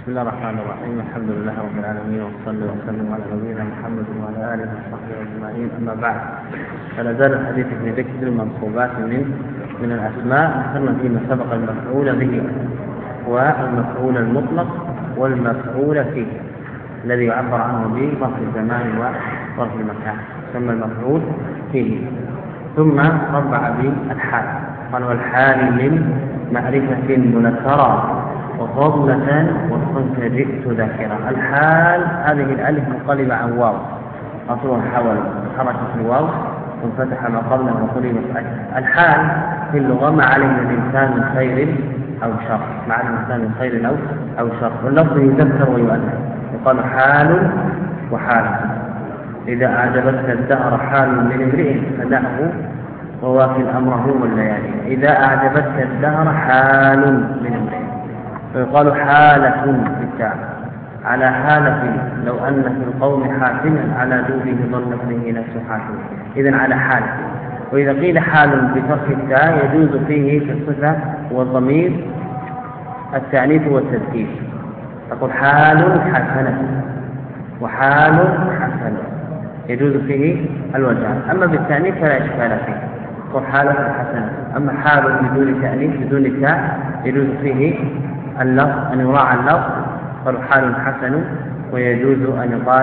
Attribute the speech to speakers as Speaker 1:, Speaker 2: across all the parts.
Speaker 1: بسم الله الرحمن الرحيم. الحمد لله رب العالمين، وصلى وسلم على نبينا محمد وعلى اله وصحبه اجمعين. اما بعد، فلا زال الحديث في ذكر المنصوبات من الاسماء. ذكرنا فيما سبق المفعول به والمفعول المطلق والمفعول فيه الذي يعبر عنه بظرف الزمان وظرف المكان، ثم المفعول فيه، ثم ربع بالحال. قال والحال من معرفة منكرة وفضلة وصنت جئت ذاكرة. الحال هذه الألف منقلبة عن واو، أصلها حول، حركة الواو وانفتح ما قبله وقلبت ألف. الحال في اللغة ما علم الإنسان من خير أو شر، ما علم الإنسان من خير أو شر، واللفظ يذكر ويؤنث، يقال حال وحال. إذا أعجبتك الدهر حال من امرئ فدعه وواكل أمره والليالي. إذا أعجبتك الدهر حال من امرئ، فيقال حالة بالتاء على حالة، لو أن في القوم حاكما على دوبه ظلت به نفس حاكم، إذن على حالة. وإذا قيل حال بفتح التاء يجوز فيه في الصفة والضمير التعنيف والتذكير، تقول حال حسنة وحال حسنة، يجوز فيه الوجهان. أما بالتعنيف فلا إشكال فيه، تقول حالة حسنة. أما حال بدون تعنيف بدون التاء يجوز فيه اللفظ أن يراعى اللفظ، قالوا حال حسن، ويجوز أن يقال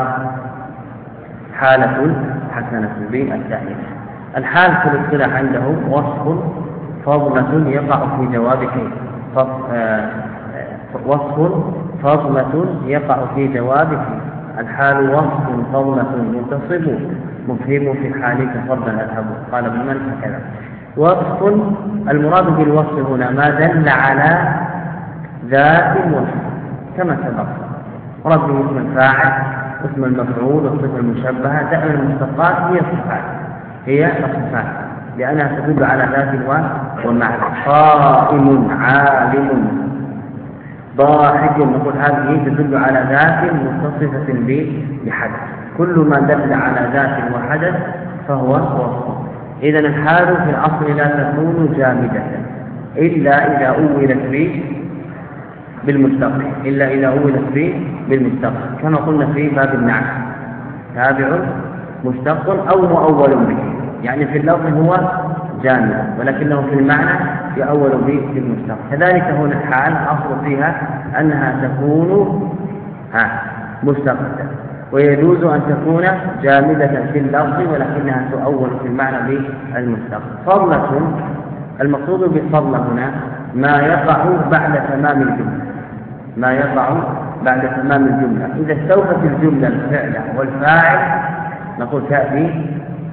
Speaker 1: حالة حسنة بالتعنيف. الحال في الاصطلاح عنده وصف فضلة يقع في جواب كيف، وصف فضلة يقع في جواب كيف. الحال وصف فضلة منتصب مفهم في حالك فضلا أذهب، قال ابن من هكذا. وصف المراد بالوصف هنا ما دل على ذات وصف كما سبق، مراد به اسم الفاعل اسم المفعول والصفة المشبهة. دائما المشتقات هي الصفات لأنها تدل على ذات ومعنى. قائم عالم ضاحك، نقول هذه تدل على ذات متصفة بحدث. كل ما دل على ذات وحدث فهو وصف. إذن الحال في الأصل لا تكون جامدة إلا إذا أولت بالمستقبل، إلا إذا أولت بالمستقبل، كما قلنا في باب النعت تابع مشتق أو مؤول به، يعني في اللفظ هو جامد ولكنه في المعنى يؤول به بالمستقبل. كذلك هنا الحال أصل فيها أنها تكون مستقبلة، ويجوز أن تكون جامدة في اللفظ ولكنها تؤول في المعنى بالمستقبل. فضلة، المقصود بالفضلة هنا ما يقع بعد تمام الجملة، ما يقع بعد تمام الجملة. إذا استوفت الجملة الفعل والفاعل نقول تأتي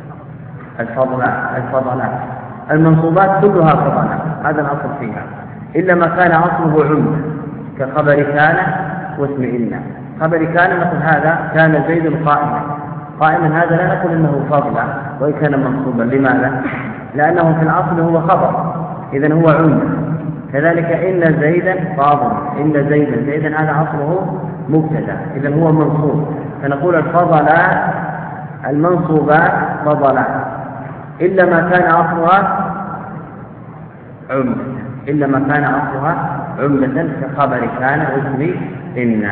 Speaker 1: الفضلات. المنصوبات كلها فضلات، هذا الأصل فيها، إلا ما كان أصله عمد كخبر كان واسم إن. خبر كان نقول هذا كان زيد قائما، هذا لا نقول إنه فضلا وإن كان منصوبا. لماذا؟ لأنه في الأصل هو خبر، إذن هو عمد. كذلك إن زيدا فاضل، إن زيدا هذا أصله مبتدا، إذن هو منصوب. فنقول الفضلات المنصوبات فضلات إلا ما كان أصلها عمدة، إلا ما كان أصلها عمدة كخبر كان واسم إن.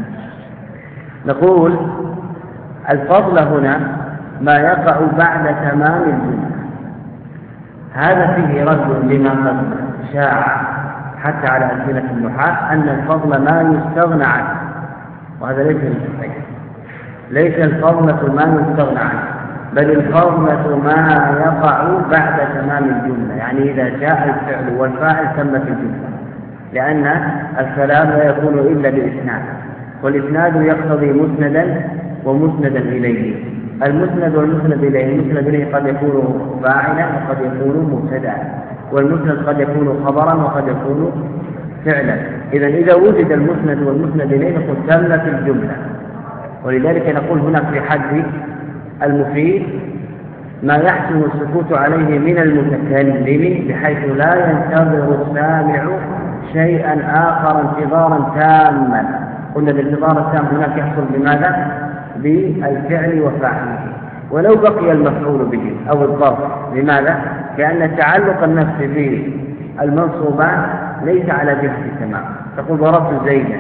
Speaker 1: نقول الفضل هنا ما يقع بعد تمام الجملة. هذا فيه رد لما قد شاع حتى على ألسنة النحاة أن الفضل ما يستغنى عنه، وهذا ليس الصحيح. ليس الفضلة ما يستغنى عنه، بل الفضلة ما يقع بعد تمام الجملة، يعني إذا جاء الفعل والفاعل تمت الجملة، لأن الكلام لا يكون إلا بالإسناد، والإسناد يقتضي مسندا ومسندا إليه. المسند والمسند إليه، المسند إليه قد يكون فاعلا وقد يكون مبتدأ، والمسند قد يكون خبرا وقد يكون فعلا. إذا وجد المسند والمسند إليه نقول تمت الجملة. ولذلك نقول هنا في حد المفيد ما يحسن السكوت عليه من المتكلم بحيث لا ينتظر السامع شيئا آخر انتظارا تاما. قلنا الانتظار التام هناك يحصل بماذا؟ بالفعل وفاعله، ولو بقي المفعول به أو الظرف. لماذا؟ لأن تعلق النفس بالمنصوبات ليس على جهة التمام. تقول ضربت زيدا،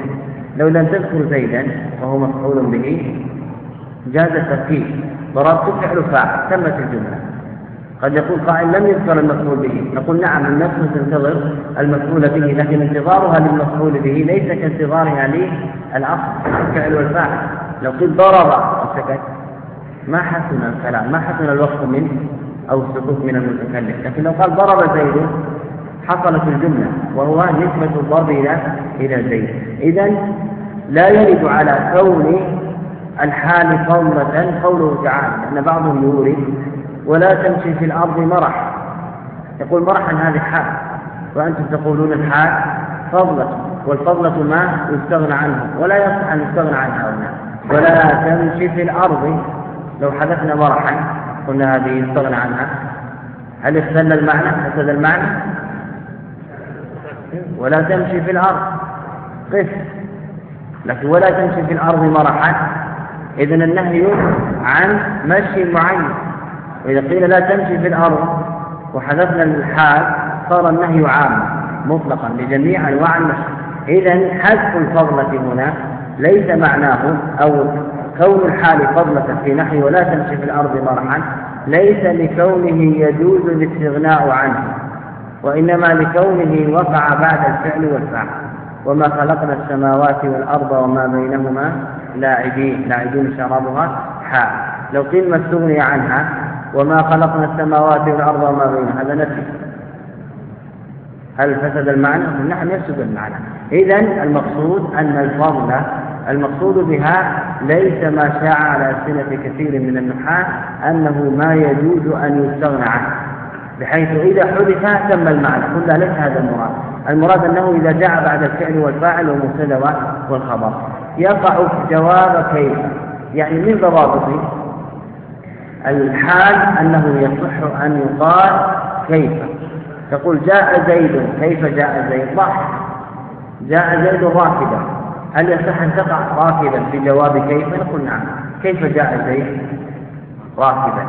Speaker 1: لو لم تذكر زيدا وهو مفعول به جاز التركيب، ضربت فعل فاعل تمت الجملة. قد يقول قائل لم يذكر المفعول به، نقول نعم النفس تنتظر المفعول به، لكن انتظارها للمفعول به ليس كانتظارها للأصل الفعل والفاعل. لو قلت ضرب وسكت ما حسن الكلام، ما حسن الوقف منه أو السكوت من المتكلم، لكن لو قال ضرب زيد حصلت الجملة، وهو نسبة الضرب إلى زيد. إذن لا يرد على كون الحال فضلة قوله تعالى، لأن بعضهم يورد ولا تمشي في الأرض مرح، يقول مرحا هذه حال، وأنتم تقولون الحال فضلة، والفضلة ما يستغنى عنه ولا يصح أن يستغنى عنها هنا. ولا تمشي في الأرض لو حدثنا مرحا قلنا هذه يستغنى عنها، هل اختل المعنى؟ فسد المعنى. ولا تمشي في الأرض قف، لكن ولا تمشي في الأرض مرحا، إذن النهي عن مشي معين. وإذا قيل لا تمشي في الأرض وحذفنا الحال صار النهي عاما مطلقا لجميع أنواع المشي. إذن حذف الفضلة هنا ليس معناه، أو كون الحال فضلة في نحو ولا تمشي في الأرض مرحا ليس لكونه يجوز الاستغناء عنه، وإنما لكونه وقع بعد الفعل والفعل. وما خلقنا السماوات والأرض وما بينهما لاعبين شرابها حال. لو قيل ما استغني عنها وما خلقنا السماوات والأرض وما بينهما هذا نفي، هل فسد المعنى؟ نعم يفسد المعنى. إذن المقصود أن الفضلة المقصود بها ليس ما شاع على ألسنة كثير من النحاة أنه ما يجوز أن يستغنى عنه، بحيث إذا حدث تم المعنى، قلنا ليس هذا المراد. المراد أنه إذا جاء بعد الفعل والفاعل والمبتدأ والخبر يقع في جواب كيف، يعني من ضوابط الحال أنه يصح أن يقال كيف. تقول جاء زيد، كيف جاء زيد؟ صح، جاء زيد راكبا، هل يصح أن تقع راكبا في جواب كيف؟ نقول نعم، كيف جاء زيد راكبا؟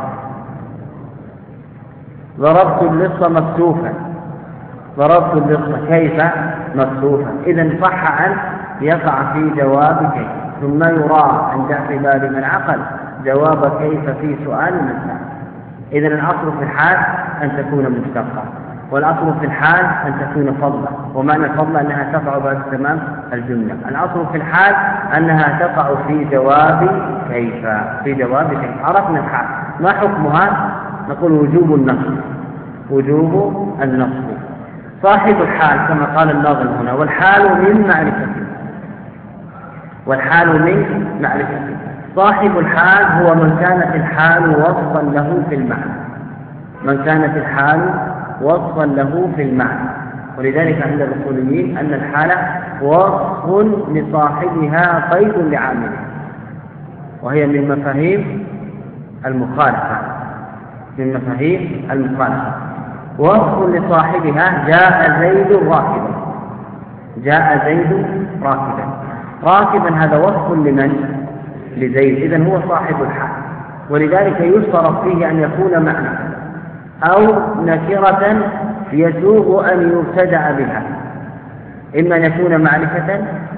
Speaker 1: ضربت اللص مكتوفا، ضربت اللص كيف مكتوفا، إذن صح أن يقع في جواب كيف. ثم يرى عند اعتبار من عقل جواب كيف في سؤال من سأل. إذن الأصل في الحال أن تكون مشتقة، والأصل في الحال أن تكون فضلة، ومعنى الفضلة أنها تقع بعد تمام الجملة. الأصل في الحال أنها تقع في جواب كيف، في جواب كيف. عرفنا الحال ما حكمها؟ نقول وجوب النصب، وجوب النصب. صاحب الحال كما قال الناظم هنا والحال من معرفته، والحال من معرفته. صاحب الحال هو من كانت الحال وصفا له في المعنى، من كانت الحال وصفا له في المعنى. ولذلك عند الأصوليين أن الحالة وصف لصاحبها قيد لعامله، وهي من مفاهيم المخالفة، من مفاهيم المخالفة. وصف لصاحبها جاء زيد راكبا، جاء زيد راكبا، راكبا هذا وصف لمن؟ لزيد، إذن هو صاحب الحال. ولذلك يشترط فيه أن يكون معنى أو نكرة يسوغ أن يبتدأ بها، إما أن يكون معرفة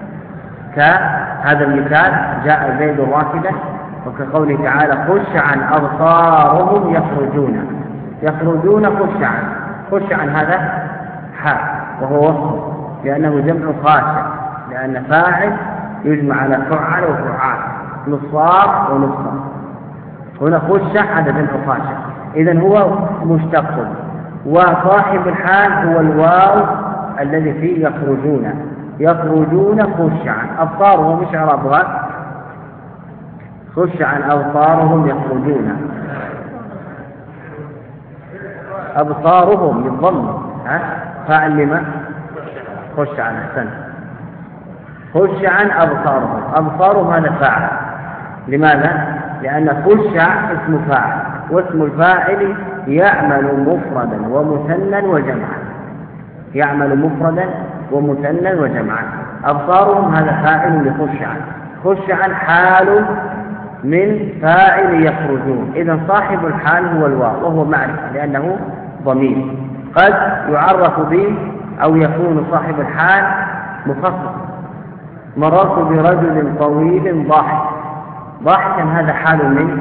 Speaker 1: كهذا المثال جاء زيد راكبا، وكقوله تعالى خشعا أبصارهم يخرجون، يخرجون خشعا، خشعا هذا حال وهو وصف لأنه جمع خاشع، لأن فاعل يجمع على فعل وفعال، نصاب ونصاب. هنا خشع هذا جمع خاشع، إذن هو مشتق. وصاحب الحال هو الواو الذي فيه يخرجون، يخرجون خشعا، أبصارهم مش إعرابها خشعا أبصارهم يخرجون، أبصارهم بالضم فاعل لما؟ خشعا، أحسن، خشعا أبصارهم، أبصارهم هذا فاعل. لماذا؟ لأن خشع اسم فاعل، واسم الفاعل يعمل مفردا ومثنى وجمعا، يعمل مفردا ومثنى وجمعا. أبصارهم هذا فاعل لخشعا، خشعا حال من فاعل يخرجون. إذن صاحب الحال هو الواو وهو معرفة لأنه ضمير، قد يعرف به أو يكون صاحب الحال مخصص، مررت برجل طويل ضاحك. ضاحكا هذا حال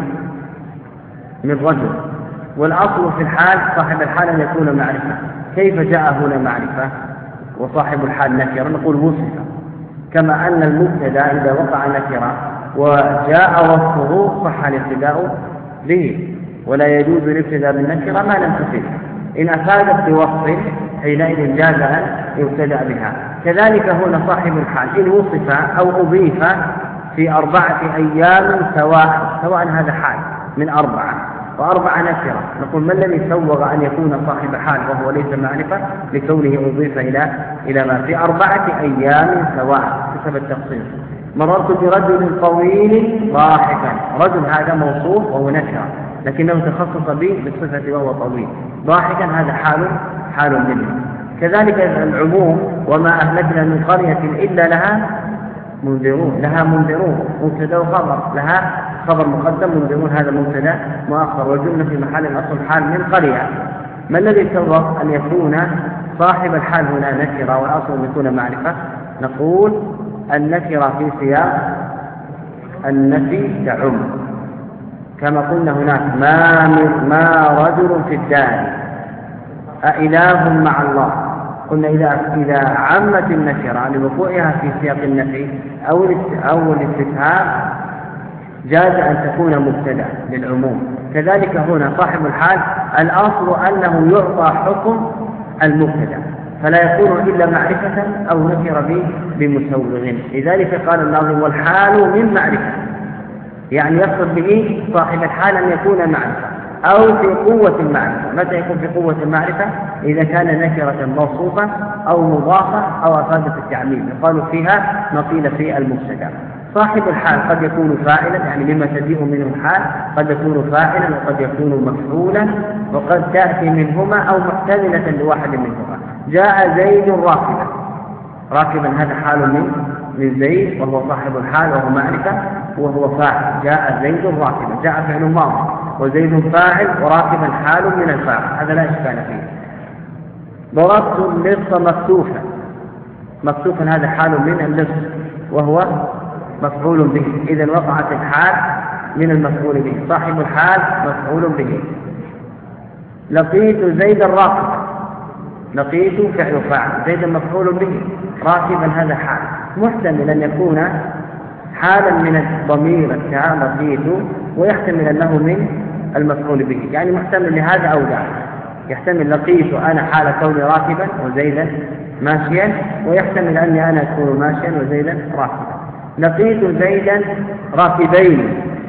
Speaker 1: من رجل، والأصل في الحال صاحب الحال أن يكون معرفة. كيف جاء هنا معرفة وصاحب الحال نكرة؟ نقول وصف، كما أن المبتدا إذا وقع نكرة وجاء وصفه صح الابتداء به، ولا يجوز الابتداء بالنكرة ما لم تفد. إن أفادت بوصف حينئذ جاز أن يبتدأ بها. كذلك هنا صاحب الحال إن وصف أو أضيف في 4 أيام سواء هذا حال من 4 و4 نكرة، نقول ما الذي سوغ أن يكون صاحب حال وهو ليس معرفة لكونه أضيف إلى ما في 4 أيام سواء حسب التخصيص. مررت برجل طويل ضاحكا، رجل هذا موصوف وهو نكرة لكنه تخصص به بالصفة وهو طويل. ضاحكا هذا حال منه. كذلك العموم وما أهلكنا من قرية إلا لها منذرون، مبتدا وخبر، لها خبر مقدم، منذرون هذا مبتدا مؤخر، والجملة في محل الأصل حال من قرية. ما الذي سبق أن يكون صاحب الحال هنا نكرة والأصل أن يكون معرفة؟ نقول النكرة في سياق النفي تعم، كما قلنا هناك ما رجل في الدار أإله مع الله. قلنا إذا عمت النكرة لوقوعها في سياق النفي أو الاستفهام جاز أن تكون مبتدأ للعموم. كذلك هنا صاحب الحال الأصل أنه يعطى حكم المبتدأ فلا يكون إلا معرفة أو نكر به بمسوغ. لذلك قال الناظم والحال من معرفة، يعني يقصد به صاحب الحال أن يكون معرفة أو في قوة المعرفة. متى يكون في قوة المعرفة؟ إذا كان نكرة موصوفة أو مضافة أو أفادت التعميم، يقال فيها ما قيل في المبتدأ. صاحب الحال قد يكون فاعلا، يعني مما تجيء منه الحال قد يكون فاعلا وقد يكون مفعولا، وقد تأتي منهما أو محتملة لواحد منهما. جاء زيد راكبا هذا حال من زيد وهو صاحب الحال وهو معرفة وهو فاعل. جاء زيد راكبا، جاء فعل ماضي وزيد فاعل وراكبا حال من الفاعل، هذا لا إشكال فيه. ضربت اللص مكتوفا هذا حال من اللص وهو مفعول به، إذن وقعت الحال من المفعول به، صاحب الحال مفعول به. لقيت زيدا راكبا، لقيت فعل فاعل، زيدا مفعول به، راكبا هذا حال، محتمل أن يكون حالا من الضمير لقيت، ويحتمل أنه من المفعول به، يعني محتمل لهذا أو ذاك. يحتمل لقيت أنا حال كوني راكبا وزيدا ماشيا، ويحتمل أني أنا أكون ماشيا وزيدا راكبا. لقيت زيدا راكبين،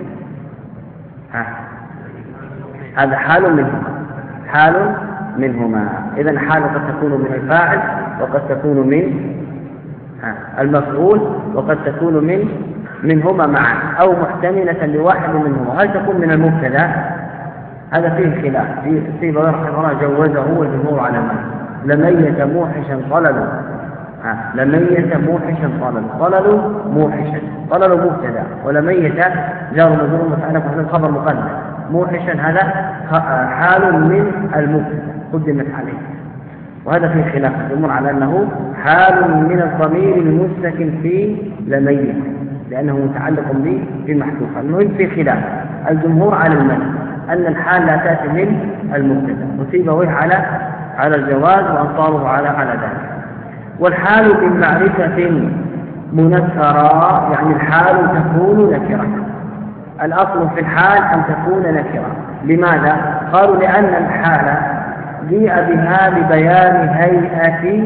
Speaker 1: هذا حال منهما. إذن حال قد تكون من الفاعل وقد تكون من المفعول وقد تكون منهما معا أو محتملة لواحد منهما. هل تكون من المبتدا؟ هذا فيه خلاف، في بعض الحضارات جوزه والجمهور على ما لميت موحشا طلل، لميت موحشا طلل موحشا، طلل مبتدا ولميت جار مجرور متعلق بالخبر مقدم. موحشا هذا حال من المبتدا قدمت عليه، وهذا فيه خلاف الجمهور على أنه حال من الضمير المسكن في لميت لأنه متعلق به بمحذوف. المهم في خلاف الجمهور على المنع أن الحال لا تأتي من المبتدا، وسيبويه على الجواز وأنصاره على ذلك. والحال من معرفة منكرة، يعني الحال تكون نكرة. الأصل في الحال أن تكون نكرة. لماذا؟ قالوا لأن الحال جيء بها لبيان هيئة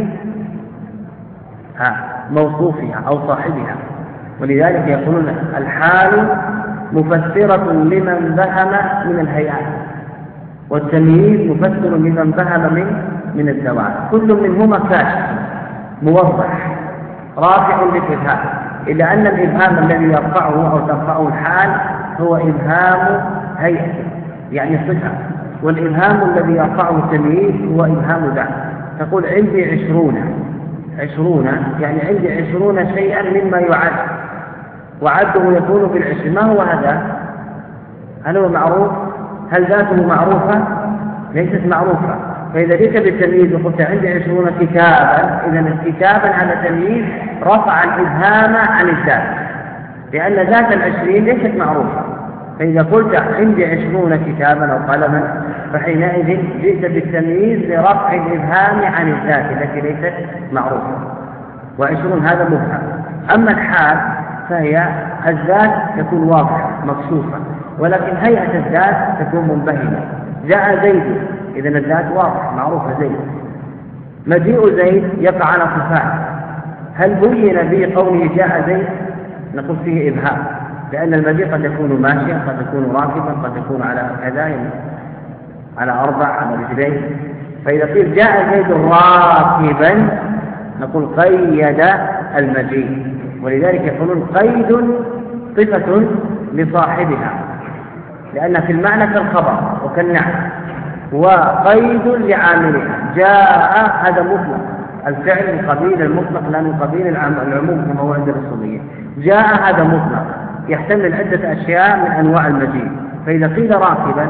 Speaker 1: موصوفها أو صاحبها، ولذلك يقولون الحال مفسرة لمن بهم من الهيئات، والتمييز مفسر لمن بهم من الذوات. كل منهما كاشف موضح رافع للإبهام، إلا أن الإبهام الذي يرفعه أو ترفعه الحال هو إبهام هيئة يعني صفة، والإبهام الذي يرفعه التمييز هو إبهام ذات. تقول عندي 20 يعني عندي 20 شيئا مما يعد، وعده يكون بالعشر. ما هو هذا؟ هل هو معروف؟ هل ذاته معروفة؟ ليست معروفة، فإذا جئت بالتمييز وقلت عندي 20 كتابا، إذا كتابا على تمييز رفع الإبهام عن الذات، لأن ذات 20 ليست معروفة. فإذا قلت عندي 20 كتابا أو قلما فحينئذ جئت بالتمييز لرفع الإبهام عن الذات التي ليست معروفة، و20 هذا مبهم. أما الحال فهي الذات تكون واضحة مكشوفة، ولكن هيئة الذات تكون منبهمة. جاء زيد، إذن الذات واضحة معروفة زيد. مجيء زيد يقع على صفات، هل بين بقوله جاء زيد؟ نقول فيه إبهام، لأن المجيء قد يكون ماشيا، قد يكون راكبا، قد يكون على كذا، على 4 على رجلين. فإذا قيل جاء زيد راكبا نقول قيد المجيء، ولذلك يقولون قيد صفة لصاحبها، لأن في المعنى كالخبر وكالنعت، وقيد لعاملها. جاء هذا مطلق، الفعل من قبيل المطلق لا من قبيل العموم كما هو عند الأصوليين. جاء هذا مطلق يحتمل عدة أشياء من أنواع المجيء. فإذا قيل راكبا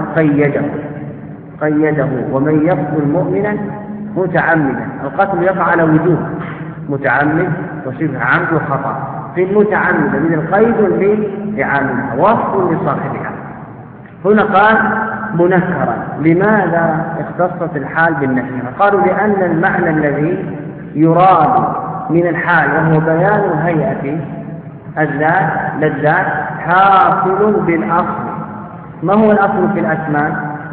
Speaker 1: قيده. ومن يقتل مؤمنا متعمدا، القتل يقع على وجوه متعمد وشبه عمد وخطأ. في المتعمد من القيد لعاملها وصف لصاحبها. هنا قال منكرا. لماذا اختصت الحال بالنكرة؟ قالوا لأن المعنى الذي يراد من الحال وهو بيان هيئة الذات للذات حاصل بالأصل. ما هو الأصل في الأسماء؟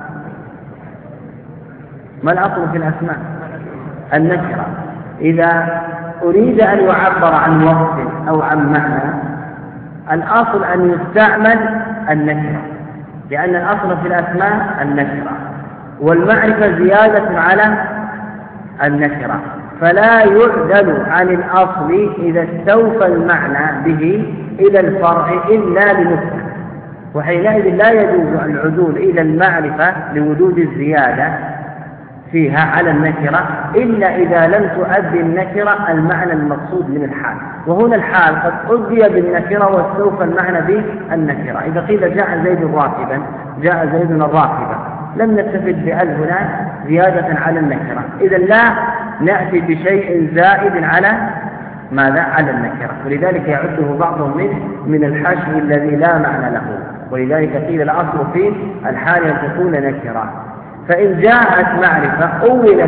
Speaker 1: ما الأصل في الأسماء؟ النكرة. إذا أريد أن يعبر عن وصف أو عن معنى الأصل أن يستعمل النكرة، لأن الأصل في الأسماء النكرة، والمعرفة زيادة على النكرة، فلا يعدل عن الأصل إذا استوفى المعنى به إلى الفرع إلا لنكرة، وحينئذ لا يجوز العدول إلى المعرفة لوجود الزيادة فيها على النكرة إلا إذا لم تؤدي النكرة المعنى المقصود من الحال. وهنا الحال قد أدي بالنكرة واستوفى المعنى بالنكرة. إذا قيل جاء زيد راكبا، جاء زيد الراكبة، لم نستفد بأل هنا زيادة على النكرة، إذا لا نأتي بشيء زائد على ماذا؟ على النكرة. ولذلك يعده بعضهم من الحشو الذي لا معنى له. ولذلك قيل الأصل في الحال أن تكون نكرة. فإن جاءت معرفة أولت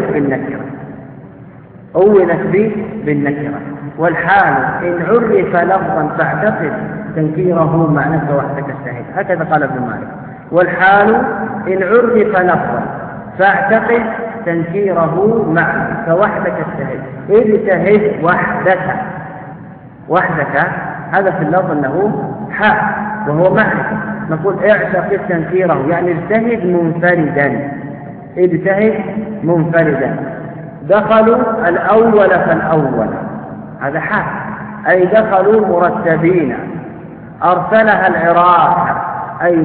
Speaker 1: بالنكرة. والحال إن عرف لفظا فاعتقد تنكيره معنى كوحدك الشهيد، هكذا قال ابن مالك. والحال إن عرف لفظا فاعتقد تنكيره معنى كوحدك الشهيد. اجتهد وحدك هذا في اللفظ أنه حال وهو معرفة. نقول اعتقد تنكيره يعني اجتهد منفردا. دخلوا الأول فالأول، هذا حال، أي دخلوا مرتبين. أرسلها العراق أي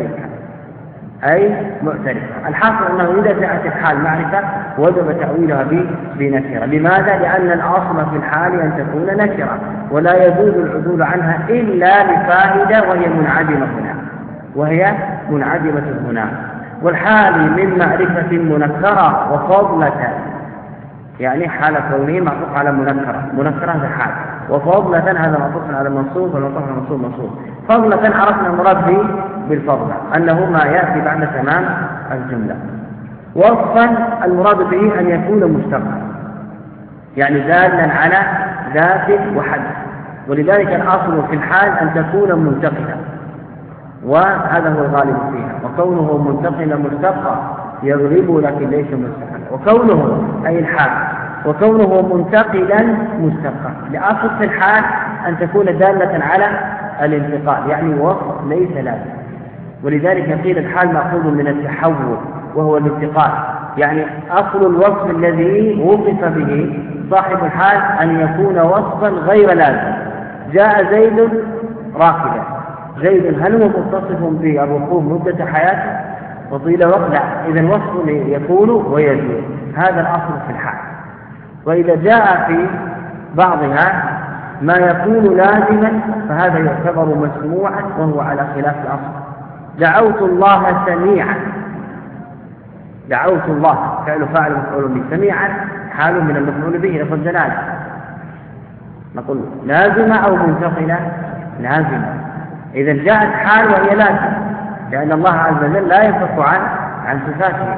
Speaker 1: معتركة. الحاصل أنه إذا جاءت الحال معرفة وجب تأويلها بنكرة. لماذا؟ لأن الأصل في الحال أن تكون نكرة، ولا يجوز العدول عنها إلا لفائدة وهي منعدمة هنا. والحال من معرفة منكرة وفضلة، يعني حال كونه معطوف على منكرة هذا حال، وفضلة هذا معطوف على منصوب، والمعطوف على منصوب. فضلة عرفنا المراد بالفضلة أنه ما يأتي بعد تمام الجملة. وصفا المراد به أن يكون مشتقا، يعني دالا على ذات وحد. ولذلك الأصل في الحال أن تكون منتقلة، وهذا هو الغالب فيها. وكونه منتقلا مشتقا يغلب لكن ليس مستقلا. وكونه أي الحال، وكونه منتقلا مشتقا، لأصل في الحال أن تكون دالة على الانتقال، يعني وصف ليس لازم. ولذلك قيل الحال مأخوذ من التحول وهو الانتقال، يعني أصل الوصف الذي وصف به صاحب الحال أن يكون وصفا غير لازم. جاء زيد راكبا، زيد هل هو متصف بالركوب مدة حياته وطيل وقت؟ لا، إذا الوصف يكون ويزول، هذا الأصل في الحال. وإذا جاء في بعضها ما يكون لازما فهذا يعتبر مسموعا وهو على خلاف الأصل. دعوت الله سميعا، دعوت الله فعل فاعل مفعول به، سميعا حال من المفعول به لفظ جلالة. نقول لازمة أو منتقلة؟ لازمة. إذا جاءت حال وهي لازمة، لأن الله عز وجل لا ينفك عن صفاته.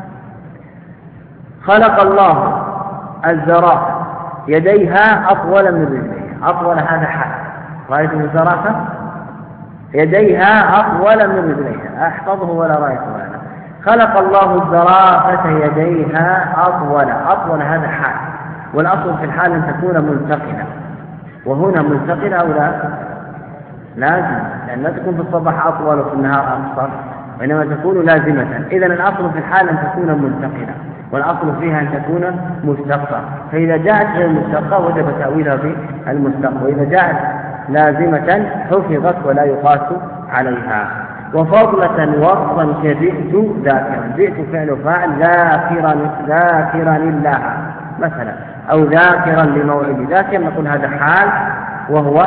Speaker 1: خلق الله الزرافة يديها أطول من رجليها، أطول هذا حال، رأيتم الزرافة يديها أطول من رجليها، أحفظه ولا رأيته أنا. خلق الله الزرافة يديها أطول هذا حال، والأصل في الحال أن تكون منتقلة، وهنا منتقلة أو لا؟ لازم، لأن لا تكون في الصباح أطول وفي النهار أقصر، وإنما تكون لازمة. إذا الأصل في الحال أن تكون منتقلة، والأصل فيها أن تكون مشتقة، فإذا جاءت غير مشتقة وجب تأويلها بالمشتق، وإذا جاءت لازمة حفظت ولا يقاس عليها. وفضلة وصفا كجئت ذاكرا، جئت فعل فاعل ذاكرا الله مثلا، أو ذاكرا لموعد ذاكر، نقول هذا حال، وهو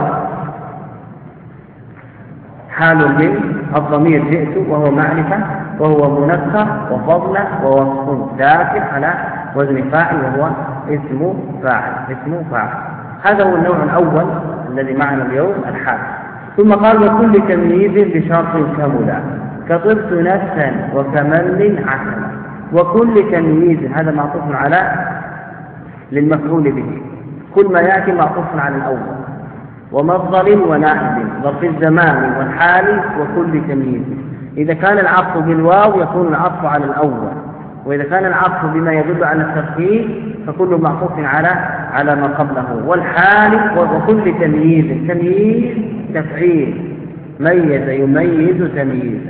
Speaker 1: حال للضمير جئت، وهو معرفة، وهو منكر، وفضلة ووصف ذاكر على وزن فاعل، وهو اسم فاعل. هذا هو النوع الأول الذي معنا اليوم، الحال. ثم قال وكل تمييز بشرط كملا، كطبت نفسا وكمل عسلا. وكل تمييز هذا معطوف على للمفعول به، كل ما يأتي معطوف على الأول، ومصدر ونائب، ظرف الزمان والحال، وكل تمييز. إذا كان العطف بالواو يكون العطف على الأول، وإذا كان العطف بما يدل على الترتيب فكل معطوف على ما قبله. والحال وكل تمييز، تمييز تفعيل، ميز يميز تمييزا،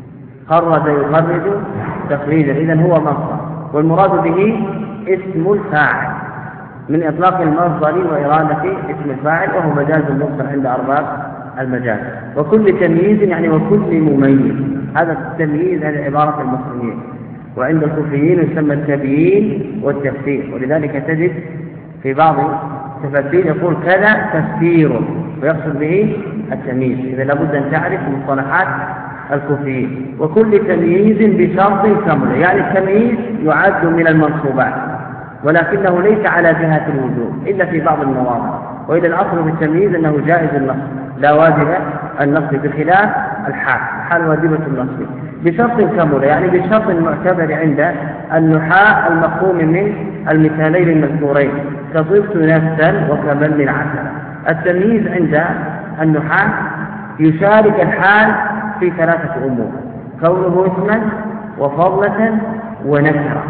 Speaker 1: خرج يخرج تخريجا، إذن هو مصدر، والمراد به اسم الفاعل من إطلاق المصدر وإرادة اسم الفاعل، وهو مجاز مصدر عند أرباب المجاز. وكل تمييز يعني وكل مميز، هذا التمييز هذه عبارة المصريين، وعند الكوفيين يسمى التبيين والتفسير، ولذلك تجد في بعض التفاسير يقول كذا تفسير، ويقصد به التمييز. إذا لابد أن تعرف مصطلحات الكوفيين. وكل تمييز بشرط كمل، يعني التمييز يعد من المنصوبات، ولكنه ليس على جهة الوجوب إلا في بعض المواضع، وإذا الأصل في التمييز أنه جائز النصب لا واجب النصب، بخلاف الحال واجبة النصب بشرط كمل، يعني بشرط معتبر عند النحاة المفهوم من المثالين المذكورين، كطبت نفسا وكمل عسلا. التمييز عند النحاة يشارك الحال في ثلاثة أمور: كونه اسما وفضلة ونكرة،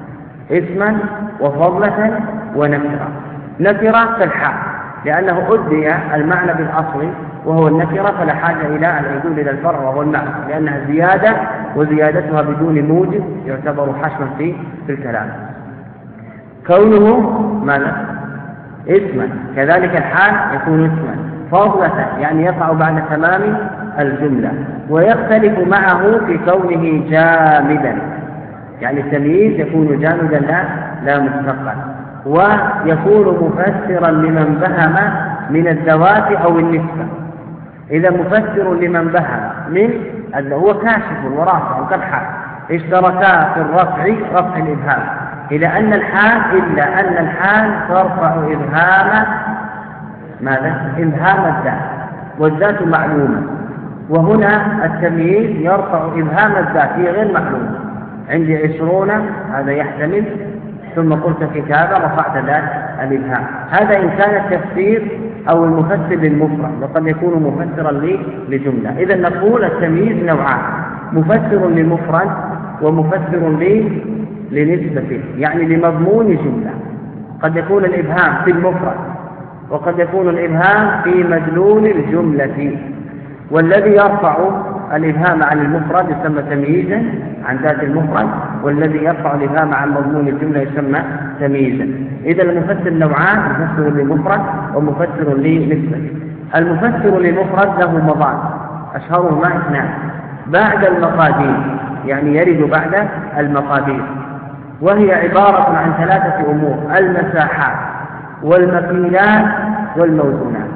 Speaker 1: اسما وفضلة ونكرة. نكرة كالحال لأنه أدي المعنى بالأصل وهو النكرة، فلا حاجة إلى العدول إلى الفرع وهو المعنى، لأنها زيادة، وزيادتها بدون موجب يعتبر حشما في الكلام. كونه ماذا؟ اسما، كذلك الحال يكون اسما. فضلة يعني يقع بعد تمام الجملة، ويختلف معه في كونه جامدا، يعني التمييز يكون جامدا لا مشتقا، ويكون مفسرا لمن بهم من الذوات أو النسبة. إذا مفسر لمن بهم من هو كاشف ورافع كالحال، اشتركا في رفع الإبهام، إلا أن الحال ترفع إبهام ماذا؟ إبهام الذات، والذات معلومة، وهنا التمييز يرفع إبهام الذات، هي غير معلومة. عندي 20 هذا يحتمل، ثم قلت كتابة رفعت ذات الإبهام. هذا إن كان التفسير أو المفسر للمفرد، وقد يكون مفسرا لجملة. إذا نقول التمييز نوعان: مفسر للمفرد ومفسر لنسبته، يعني لمضمون جملة. قد يكون الإبهام في المفرد، وقد يكون الإبهام في مدلول الجملة، والذي يرفع الإبهام عن المفرد يسمى تمييزا عن ذات المفرد، والذي يرفع الإبهام عن مضمون الجملة يسمى تمييزا. إذا المفسر نوعان: مفسر للمفرد ومفسر لنسبته. المفسر للمفرد له مضاد، أشهرهما 2: بعد المقادير، يعني يرد بعد المقادير، وهي عبارة عن 3 أمور: المساحات والمكيلات والموزونات.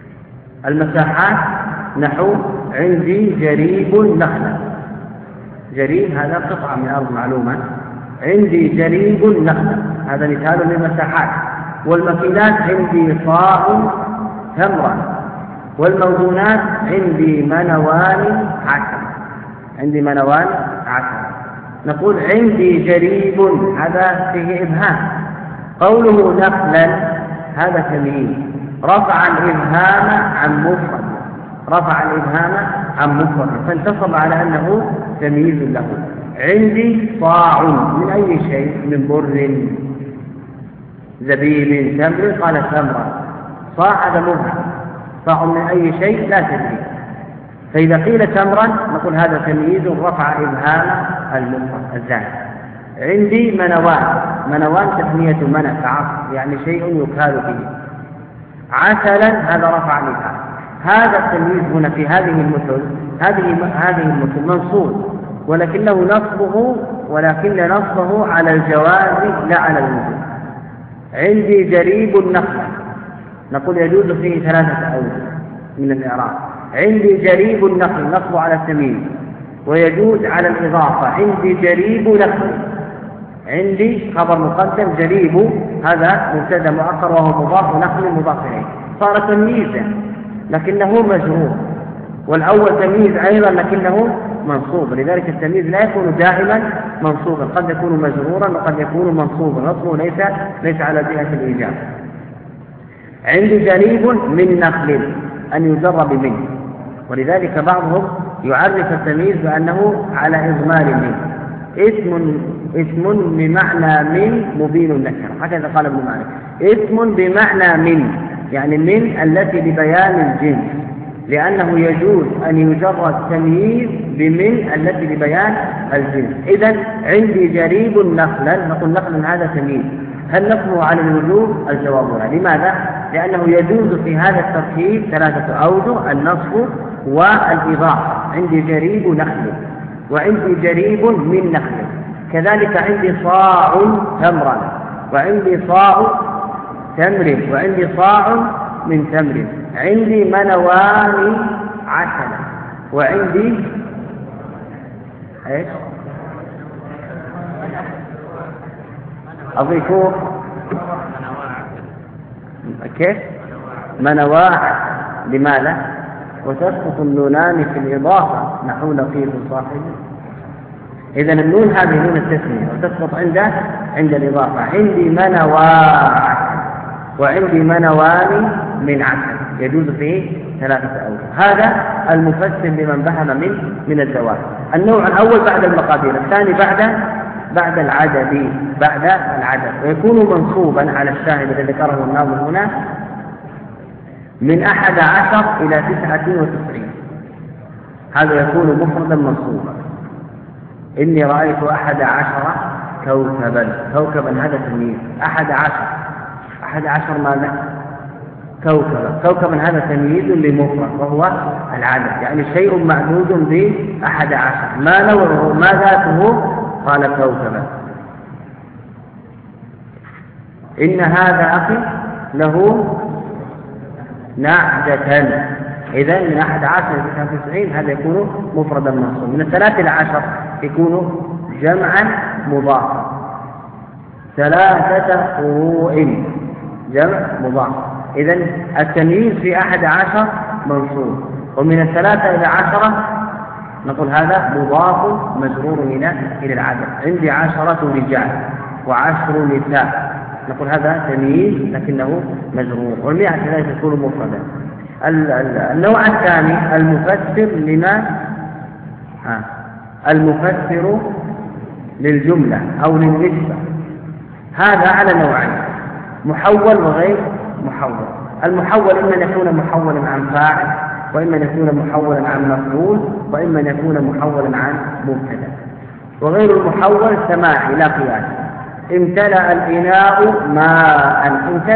Speaker 1: المساحات نحو عندي جريب نخلة، جريب هذا قطعة من أرض معلومة. عندي جريب نخلة، هذا مثال للمساحات. والمكيلات عندي صاع تمرا. والموزونات عندي منوان عشرة، عندي منوان عشرة. نقول عندي جريب، هذا فيه إبهام. قوله نخلا هذا تمييز، رفع الإبهام عن مفرد، رفع الإبهام عن مفرد، فانتصب على أنه تمييز له. عندي صاع من أي شيء؟ من بر، زبيب، تمر، قال تمرا. صاع هذا مبهم، صاع من أي شيء لا تدري. فإذا قيل تمرا نقول هذا تمييز رفع إبهام المفرد الزائد. عندي منوان، منوان تسمية منى كعصر، يعني شيء يكال به. عسلا هذا رفع الإبهام. هذا التمييز هنا في هذه المثل، هذه المثل منصوب، ولكن نصبه على الجواز لا على الوجوب. عندي جريب النخلة، نقول يجوز فيه 3 أوجه من الإعراب. عندي جريب النخل نصب على التمييز، ويجوز على الإضافة. عندي جريب نخل، عندي خبر مقدم، جريب هذا مبتدا مؤخر وهو مضاف، ونخل مضاف إليه، صار تمييزا لكنه مجرور. والأول تمييز أيضا لكنه منصوب، لذلك التمييز لا يكون دائما منصوبا، قد يكون مجرورا وقد يكون منصوبا، نصبه ليس على جهة الإيجاب. عندي جريب من نخل، أن يجر بمن، ولذلك بعضهم يعرف التمييز بأنه على إضمار من. اسم بمعنى من مبين النكرة، هكذا قال ابن مالك. اسم بمعنى من، يعني من التي لبيان الجنس، لأنه يجوز أن يجر التمييز بمن التي لبيان الجنس. إذن عندي جريب نخلا، نقول نخلا هذا تمييز، هل نصبه على الوجوب؟ الجواب لا. لماذا؟ لأنه يجوز في هذا التركيب 3 أوجه، النصب والإضافة. عندي جريب نخل، وعندي جريب من نخل، كذلك عندي صاع تمرا، وعندي صاع تمر، وعندي صاع من تمر. عندي منوان عسل، وعندي ايش؟ أضيفوه كيف؟ منواع. لماذا؟ وتسقط النونان في الإضافة نحو لطيف صاحب. إذن النون هذه نون التسمية وتسقط عند الإضافة. عندي منواع، وعندي منوان من عسل، يجوز فيه 3 أوجه. هذا المفسر لمن بهم من الزواج. النوع الأول بعد المقادير، الثاني بعد العدد، ويكون منصوبا على الشاهد الذي ذكره الناظم هنا من 11 إلى 99، هذا يكون مفردا منصوبا. إني رأيت 11 كوكبا هذا تمييز. 11 ماذا؟ كوكبا هذا تمييز لمفرد وهو العدد، يعني شيء معدود ب11. ما نوعه؟ ما ذاته؟ قال كوكبا. إن هذا أخي له نعجة. إذن من 11 إلى 99 هذا يكون مفردا منصوبا. من 3 إلى 10 يكون جمعا مضافا. 3 قروء جمع مضاف. إذن التمييز في 11 منصوب، ومن 3 إلى 10 نقول هذا مضاف مجرور إلى العدد. عندي 10 رجال و10 نساء، نقول هذا تمييز لكنه مجرور، والمئة كذلك تكون مفردا. النوع الثاني المفسر المفسر للجملة أو للنسبة. هذا على نوعين، محول وغير محول. المحول إما أن يكون محولا عن فاعل، وإما أن يكون محولا عن مفعول، وإما أن يكون محولا عن مبتدا. وغير المحول سماعي لا قياس. امتلأ الإناء ماء.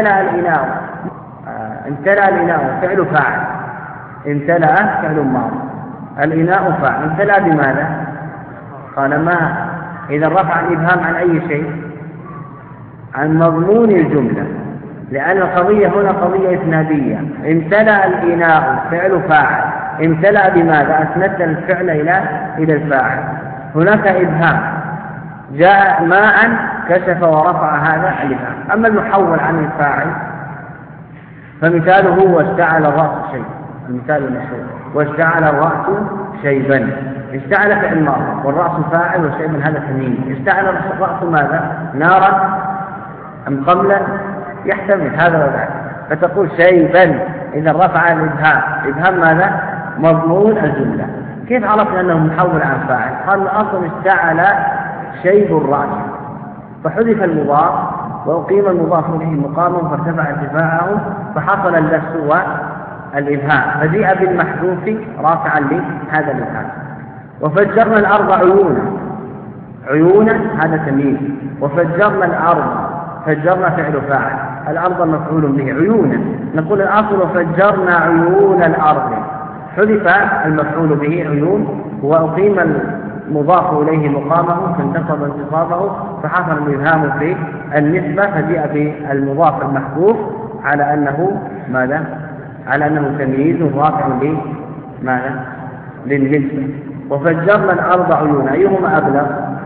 Speaker 1: امتلأ الإناء فعل فاعل، امتلأ فعل ماضي، الإناء فاعل. امتلأ بماذا؟ قال ماء. إذا رفع الإبهام عن أي شيء؟ عن مضمون الجملة، لأن القضية هنا قضية إسنادية. امتلأ الإناء فعل فاعل، امتلأ بماذا؟ أسندت الفعل إلى الفاعل. هناك إبهام، جاء ماء كشف ورفع هذا الإبهام. أما المحول عن الفاعل فمثاله واشتعل الرأس شيبا، المثال المشهور واشتعل الرأس شيبا. اشتعل فعل ماضي والرأس فاعل وشيبا هذا تمييز. اشتعل الرأس ماذا؟ نارا أم قملا؟ يحتمل هذا وذاك، فتقول شيبا إذا رفع الإبهام. إبهام ماذا؟ مضمون الجملة. كيف عرفنا أنه محول عن فاعل؟ قال أصلا اشتعل شيب الرأس، فحذف المضاف وأقيم المضاف إليه مقاما فارتفع ارتفاعه فحصل اللبس والإبهام، فجيء بالمحذوف رافعا لهذا الإبهام. وفجرنا الأرض عيونا، عيونا هذا تمييز. وفجرنا الأرض، فجرنا فعل فاعل، الأرض مفعول به، عيونا نقول الأصل وفجرنا عيون الأرض، حذف المفعول به عيون وأقيم المضاف إليه مقامه فانتصب انتصابه فحصل الإبهام في النسبة، فجاء بالمضاف المحذوف على أنه ماذا؟ على أنه تمييز رافع لماذا؟ للنسبة. وفجرنا الأرض عيونا، أيهما أبلغ؟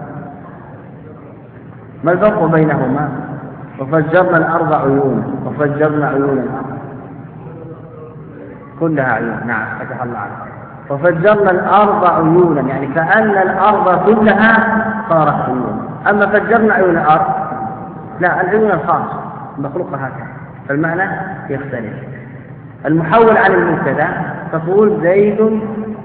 Speaker 1: ما الفرق بينهما؟ وفجرنا الأرض عيونا وفجرنا عيون الأرض كلها عيون. نعم فتح الله عنك. وفجرنا الأرض عيونا يعني كأن الأرض كلها صارت عيونا. أما فجرنا عيون الأرض لا، العيون الخاصة مخلوقة هكذا، فالمعنى يختلف. المحول عن المبتدا تقول زيد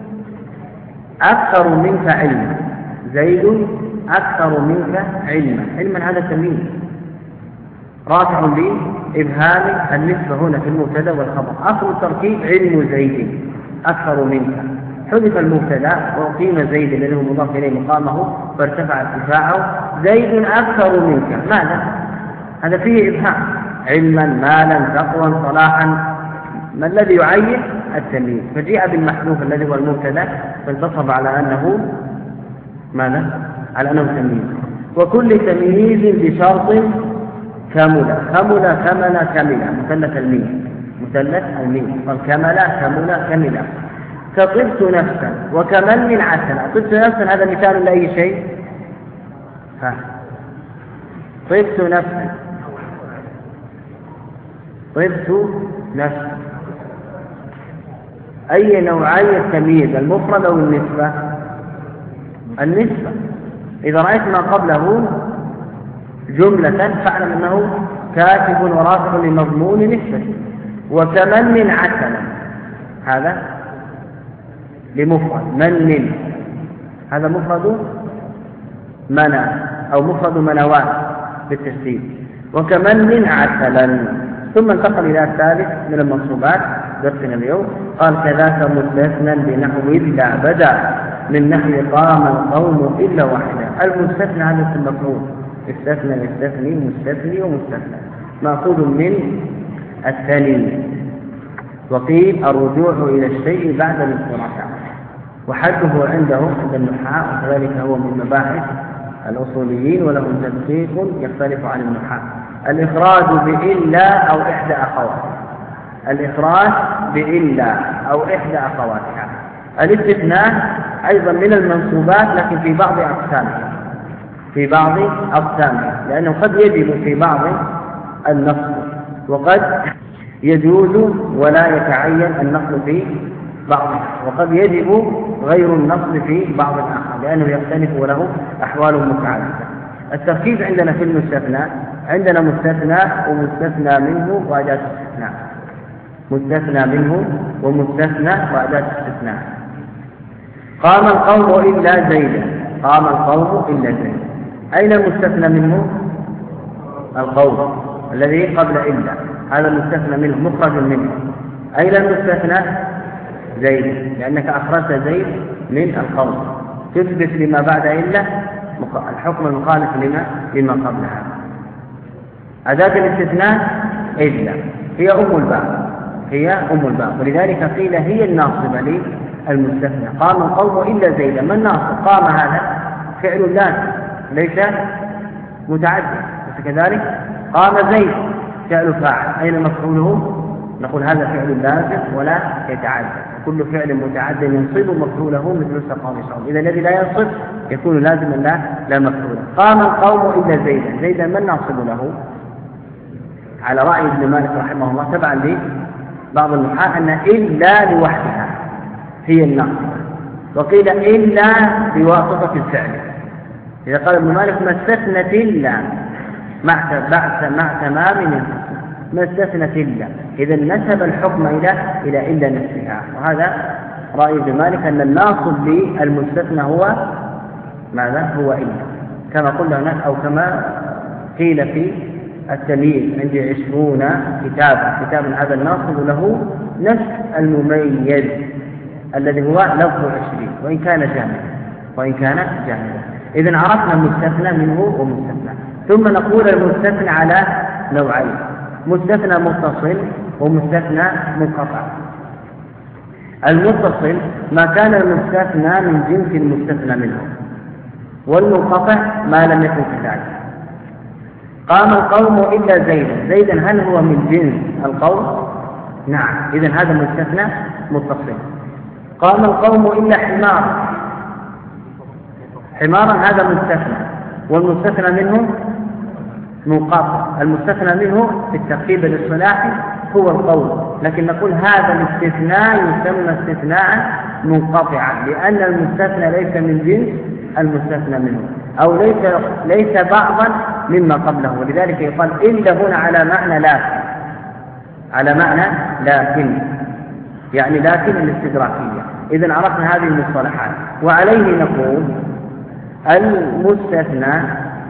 Speaker 1: أكثر منك علما، زيد أكثر منك علما. علما هذا تمييز رافع لإبهام النسبة هنا في المبتدا والخبر. أصل التركيب علم زيد أكثر منك، حذف المبتدا وقيم زيد الذي هو مضاف إليه مقامه فارتفع ارتفاعه. زيد أكثر منك ماذا؟ هذا فيه إبهام، علما مالا تقوى صلاحا. ما الذي يعين؟ التمييز، فجيء بالمحذوف الذي هو المبتدا فانتصب على أنه ماذا؟ على أنه تمييز. وكل تمييز بشرط كمل، كمل كمل كمل، مثلث الميم، مثلث الميم، كمل كمل كمل. كطبت نفسا وكمن من عسل. طبت نفسا هذا مثال لأي شيء؟ طبت نفسا، طبت نفسا. أي نوعي التمييز، المفرد أو النسبة؟ النسبة. إذا رأيت ما قبله جملة فاعلم أنه كاتب ورافع لمضمون نسبة. وكمن من عسل هذا لمفرد، من هذا مفرد منى أو مفرد منوات بالتشديد. وكمن من عسلا. ثم انتقل إلى الثالث من المنصوبات درسنا اليوم، قال كذاك مستثنى بنحو إلا بدا من نحو قام القوم إلا واحدا. المستثنى هذا اسم مفعول، استثنى يستثني مستثني ومستثنى، مأخوذ من الثاني. وقيل الرجوع إلى الشيء بعد الانصراف، وحده عندهم عند النحاة، وكذلك هو من مباحث الأصوليين ولهم تدقيق يختلف عن النحاة. الإخراج بإلا أو إحدى أخواتها، الإخراج بإلا أو إحدى أخواتها. الاستثناء أيضا من المنصوبات لكن في بعض أقسامها، في بعض أقسامها، لأنه قد يجب في بعض النصب وقد يجوز ولا يتعين النصب في بعضها، وقد يجب غير النصب في بعض الآخر لأنه يختلف وله أحوال متعددة. التركيب عندنا في المستثنى، عندنا مستثنى ومستثنى منه وأداة استثناء، مستثنى منه ومستثنى وأداة استثناء. قام القوم إلا زيدا، قام القوم إلا زيدا. أين المستثنى منه؟ القوم الذي قبل إلا، هذا المستثنى منه مخرج منه. أين المستثنى؟ زيد، لأنك أخرجت زيد من القوم، تثبت لما بعد إلا الحكم المخالف لما قبلها. أداة الاستثناء إلا هي أم الباب، هي أم الباب، ولذلك قيل هي الناصبة للمستثنى. قام القوم إلا زيدا، ما الناصب؟ قام هذا فعل لازم ليس متعدد، وكذلك قام زيد فعل فاعل، أين مفعوله؟ نقول هذا فعل لازم ولا يتعدى، كل فعل متعدى ينصب مفعوله مثل سقام يشرب. إذا الذي لا ينصب يكون لازما لا مفعولا. قام القوم إلا زيدا، زيدا من ناصب له؟ على رأي ابن مالك رحمه الله تبعا لبعض النحاة أن إلا لوحدها هي الناصبة، وقيل إلا بواسطة الفعل. إذا قال ابن مالك ما استثنت إلا مع تمام ما استثنت إلا، إذا نسب الحكم إلى إلا نفسها. وهذا رأي ابن مالك أن الناصب للمستثنى هو ماذا؟ هو إلا، كما قلنا هناك أو كما قيل في التمييز عندي 20 كتابا هذا الناصب له نفس المميز الذي هو لفظ 20 وإن كان جامدا. إذن عرفنا مستثنى منه ومستثنى. ثم نقول المستثنى على نوعين: مستثنى متصل ومستثنى منقطع. المتصل ما كان المستثنى من جنس المستثنى منه، والمنقطع ما لم يكن كذلك. قام القوم إلا زيدا هل هو من جنس القوم؟ نعم، إذن هذا مستثنى متصل. قام القوم إلا حمارا هذا مستثنى، والمستثنى منه منقطع. المستثنى منه في التركيب الاصطلاحي هو القول، لكن نقول هذا الاستثناء يسمى استثناء منقطعا، لأن المستثنى ليس من جنس المستثنى منه، أو ليس بعضا مما قبله، ولذلك يقال إلا هنا على معنى لكن يعني لكن الاستدراكية. إذن عرفنا هذه المصطلحات، وعليه نقول المستثنى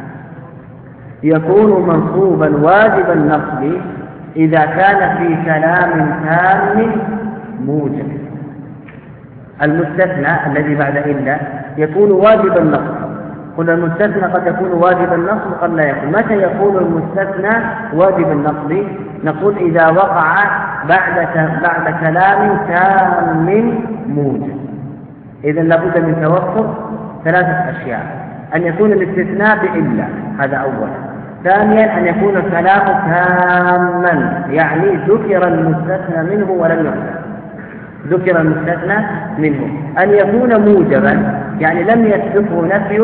Speaker 1: يكون منصوبا واجب النصب إذا كان في كلام تام موجب. المستثنى الذي بعد إلا يكون واجب النصب. قلنا المستثنى قد يكون واجب النصب قد لا يكون. متى يكون المستثنى واجب النصب؟ نقول إذا وقع بعد كلام تام موجب. إذن لابد من توفر 3 أشياء: أن يكون الاستثناء بإلا، هذا أولا. ثانيا أن يكون الكلام تاما، يعني ذكر المستثنى منه ولم يحدث، ذكر المستثنى منه. أن يكون موجبا، يعني لم يسبقه نفي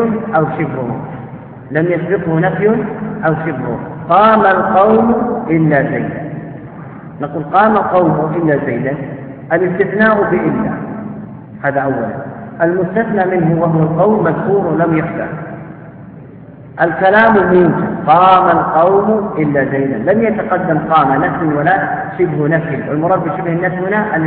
Speaker 1: أو شبهه. قام القوم إلا زيدا، نقول قام القوم إلا زيدا، الاستثناء بإلا، هذا أولا. المستثنى منه وهو القول مذكور لم يحدث. الكلام موجب، قام القوم إلا زيدا، لم يتقدم قام نفي ولا شبه نفي. والمراد بشبه النفي هنا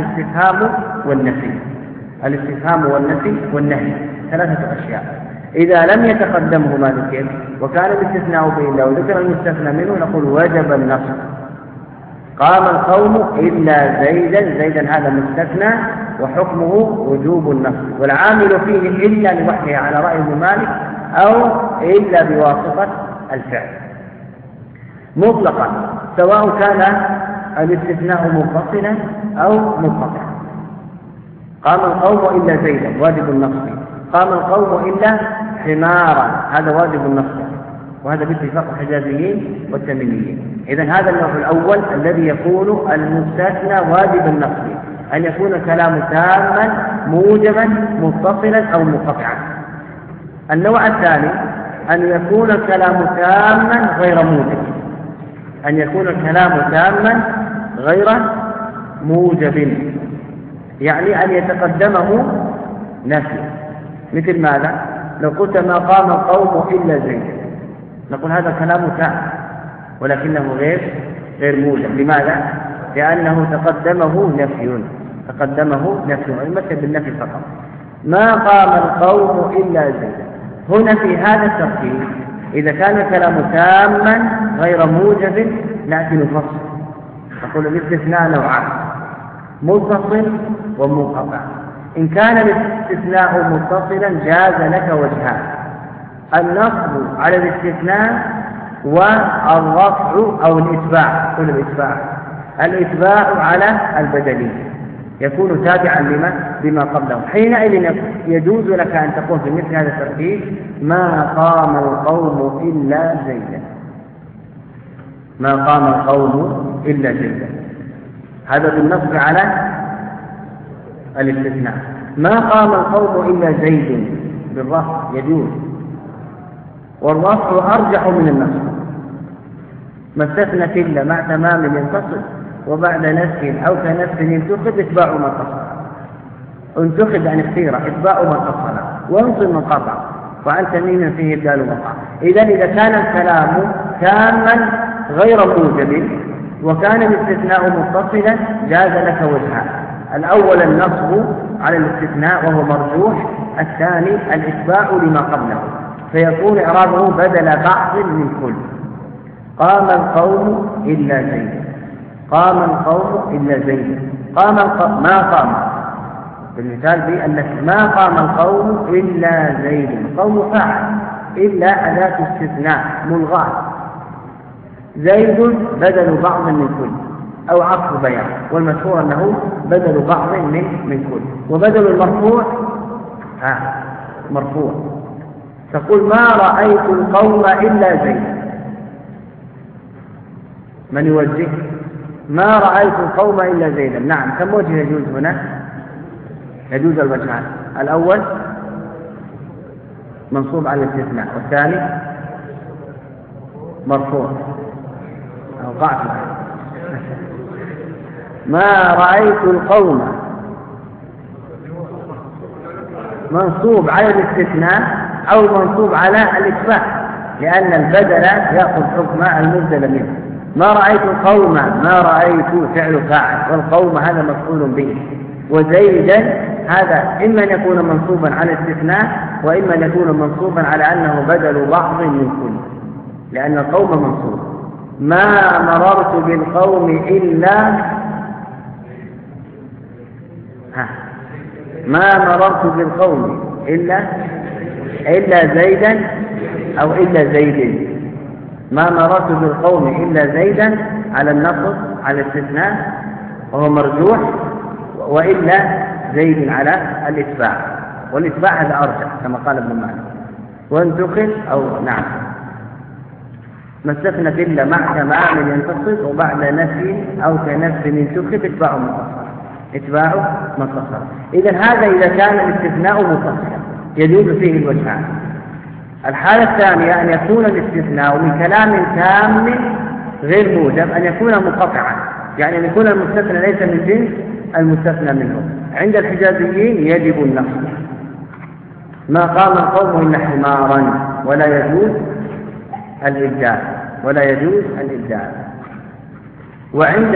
Speaker 1: الاستفهام والنهي 3 أشياء. إذا لم يتقدمه ما ذكر وكان الاستثناء بإلا وذكر المستثنى منه نقول وجب النصب. قام القوم إلا زيدا هذا مستثنى وحكمه وجوب النصب، والعامل فيه إلا لوحده على رأي ابن مالك، أو إلا بواسطة الفعل مطلقا، سواء كان الاستثناء منفصلا أو منقطعا. قام القوم إلا زيدا واجب النصب، قام القوم إلا حمارا هذا واجب النصب، وهذا باتفاق الحجازيين والتميميين. إذن هذا النوع الأول الذي يكون المستثنى واجب النصب، أن يكون الكلام تاما موجبا متصلا أو منقطعا. النوع الثاني أن يكون الكلام تاما غير موجب، يعني أن يتقدمه نفي. مثل ماذا؟ لو قلت ما قام القوم إلا زيدا، نقول هذا كلام تام ولكنه غير موجب. لماذا؟ لأنه تقدمه نفي، ويمثل بالنفي فقط. ما قام القوم إلا زيدا، هنا في هذا الترتيب إذا كان الكلام تاما غير موجب نأتي نفصل، نقول الاستثناء نوعان: متصل ومنقطع. إن كان الاستثناء متصلا جاز لك وجهان: النصب على الاستثناء والرفع أو الإتباع. الإتباع على البدلية يكون تابعا لما قبله. حينئذ يجوز لك أن تقول في مثل هذا الترتيب: ما قام القوم إلا زيدا، هذا بالنصب على الاستثناء. ما قام القوم إلا زيد بالرفع يجوز، والرفع أرجح من النصب. ما استثنت إلا مع تمام ينتصب وبعد نسخ أو كنسخ انتخب اتباع ما اتصل. انتخب عن اختيره اتباع ما اتصل، وانصب من قطع، وعن تميم فيه ابدال وقع. إذا كان الكلام تاما غير موجب وكان الاستثناء متصلا جاز لك وجهان: الأول النصب على الاستثناء وهو مرجوح، الثاني الإتباع لما قبله، فيكون إعرابه بدل بعض من كل. قام القوم إلا زيد، قام القوم إلا زيد، ما قام بالمثال بأن ما قام القوم إلا زيد، قوم فاعل إلا أداة استثناء ملغاة، زيد بدل بعض من كل أو عطف بيان، والمشهور أنه بدل بعض من كل. وبدل المرفوع مرفوع، تقول ما رأيت القوم إلا زيد. من يوجه؟ ما رأيت القوم إلا زيدا. نعم، كم وجه يجوز هنا؟ يجوز الوجهان: الأول منصوب على الاستثناء، والثاني مرفوع أو ضعف. ما رأيت القوم منصوب على الاستثناء أو منصوب على الإتباع، لأن البدل يأخذ حكم المبدل منه. ما رأيت القوم، ما رأيت فعل فاعل، والقوم هذا مفعول به، وزيدا هذا إما أن يكون منصوبا على الاستثناء وإما أن يكون منصوبا على أنه بدل بعض من كل، لأن القوم منصوب. ما مررت بالقوم إلا ما مررت بالقوم إلا زيدا أو إلا زيد. ما مررت بالقوم إلا زيدا على النصب على الاستثناء وهو مرجوح، وإلا زيد على الإتباع، والإتباع هذا أرجح كما قال ابن مالك. وانتقل أو نعم ما استثنت إلا مع تمام ينتصب وبعد نفي أو كنفي ينتقل اتباع متصل، اتباع متصل. إذن هذا إذا كان الاستثناء متصلا يجوز فيه الوجهان. الحالة الثانية أن يكون الاستثناء من كلام تام غير موجب، أن يكون منقطعا، يعني أن يكون المستثنى ليس من جنس المستثنى منه. عند الحجازيين يجب النصب: ما قام القوم إلا حمارا، ولا يجوز الإبدال، ولا يجوز الإبدال. وعند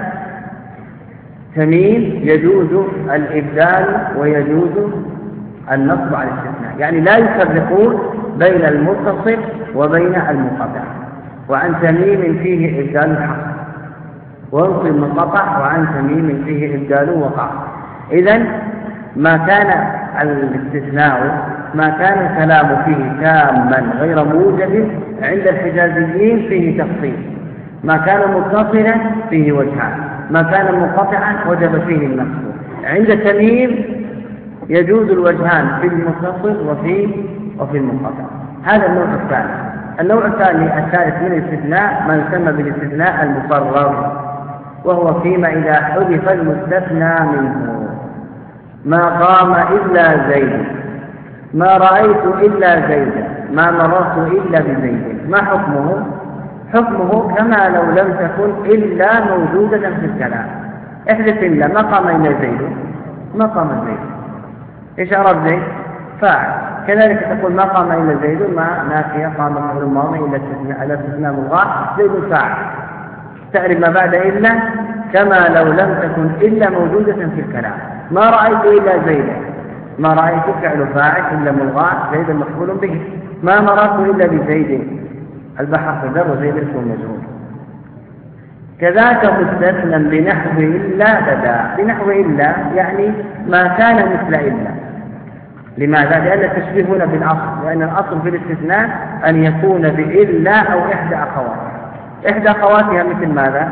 Speaker 1: تميم يجوز الإبدال ويجوز النصب على الاستثناء، يعني لا يفرقون بين المتصل وبين المنقطع. وعن تميم فيه إبدال حق، وانصب منقطع، وعن تميم فيه إبدال وقع. إذن ما كان الاستثناء ما كان الكلام فيه تاما غير موجب عند الحجازيين فيه تفصيل، ما كان متصلا فيه وجهان، ما كان منقطعا وجب فيه النصب. عند تميم يجوز الوجهان في المتصل وفي المنقطع. هذا النوع الثاني. النوع الثالث من الاستثناء ما يسمى بالاستثناء المفرغ، وهو فيما إذا حذف المستثنى منه: ما قام إلا زيد، ما رأيت إلا زيدا، ما مررت إلا بزيد. ما حكمه؟ حكمه كما لو لم تكن إلا موجودة في الكلام. احذف إلا، ما قام إلا زيد، ما قام زيد. إيش أعرف زيد؟ فاعل. كذلك تقول ما قام إلا زيد، ما نافية، قام فعل الماضي إلا استثناء ملغاة، زيد فاعل. تعرف ما بعد إلا كما لو لم تكن إلا موجودة في الكلام. ما رأيت إلا زيدا، ما رأيت فعل فاعل إلا ملغاة، زيد مفعول به. ما مررت إلا بزيد، البحر جر وزيد اسم مجرور. كذاك مستثنى بنحو إلا بدا. بنحو إلا يعني ما كان مثل إلا. لماذا؟ لأن التشبيه هنا بالأصل، لأن الأصل في الاستثناء أن يكون بإلا أو إحدى أخواتها. إحدى أخواتها مثل ماذا؟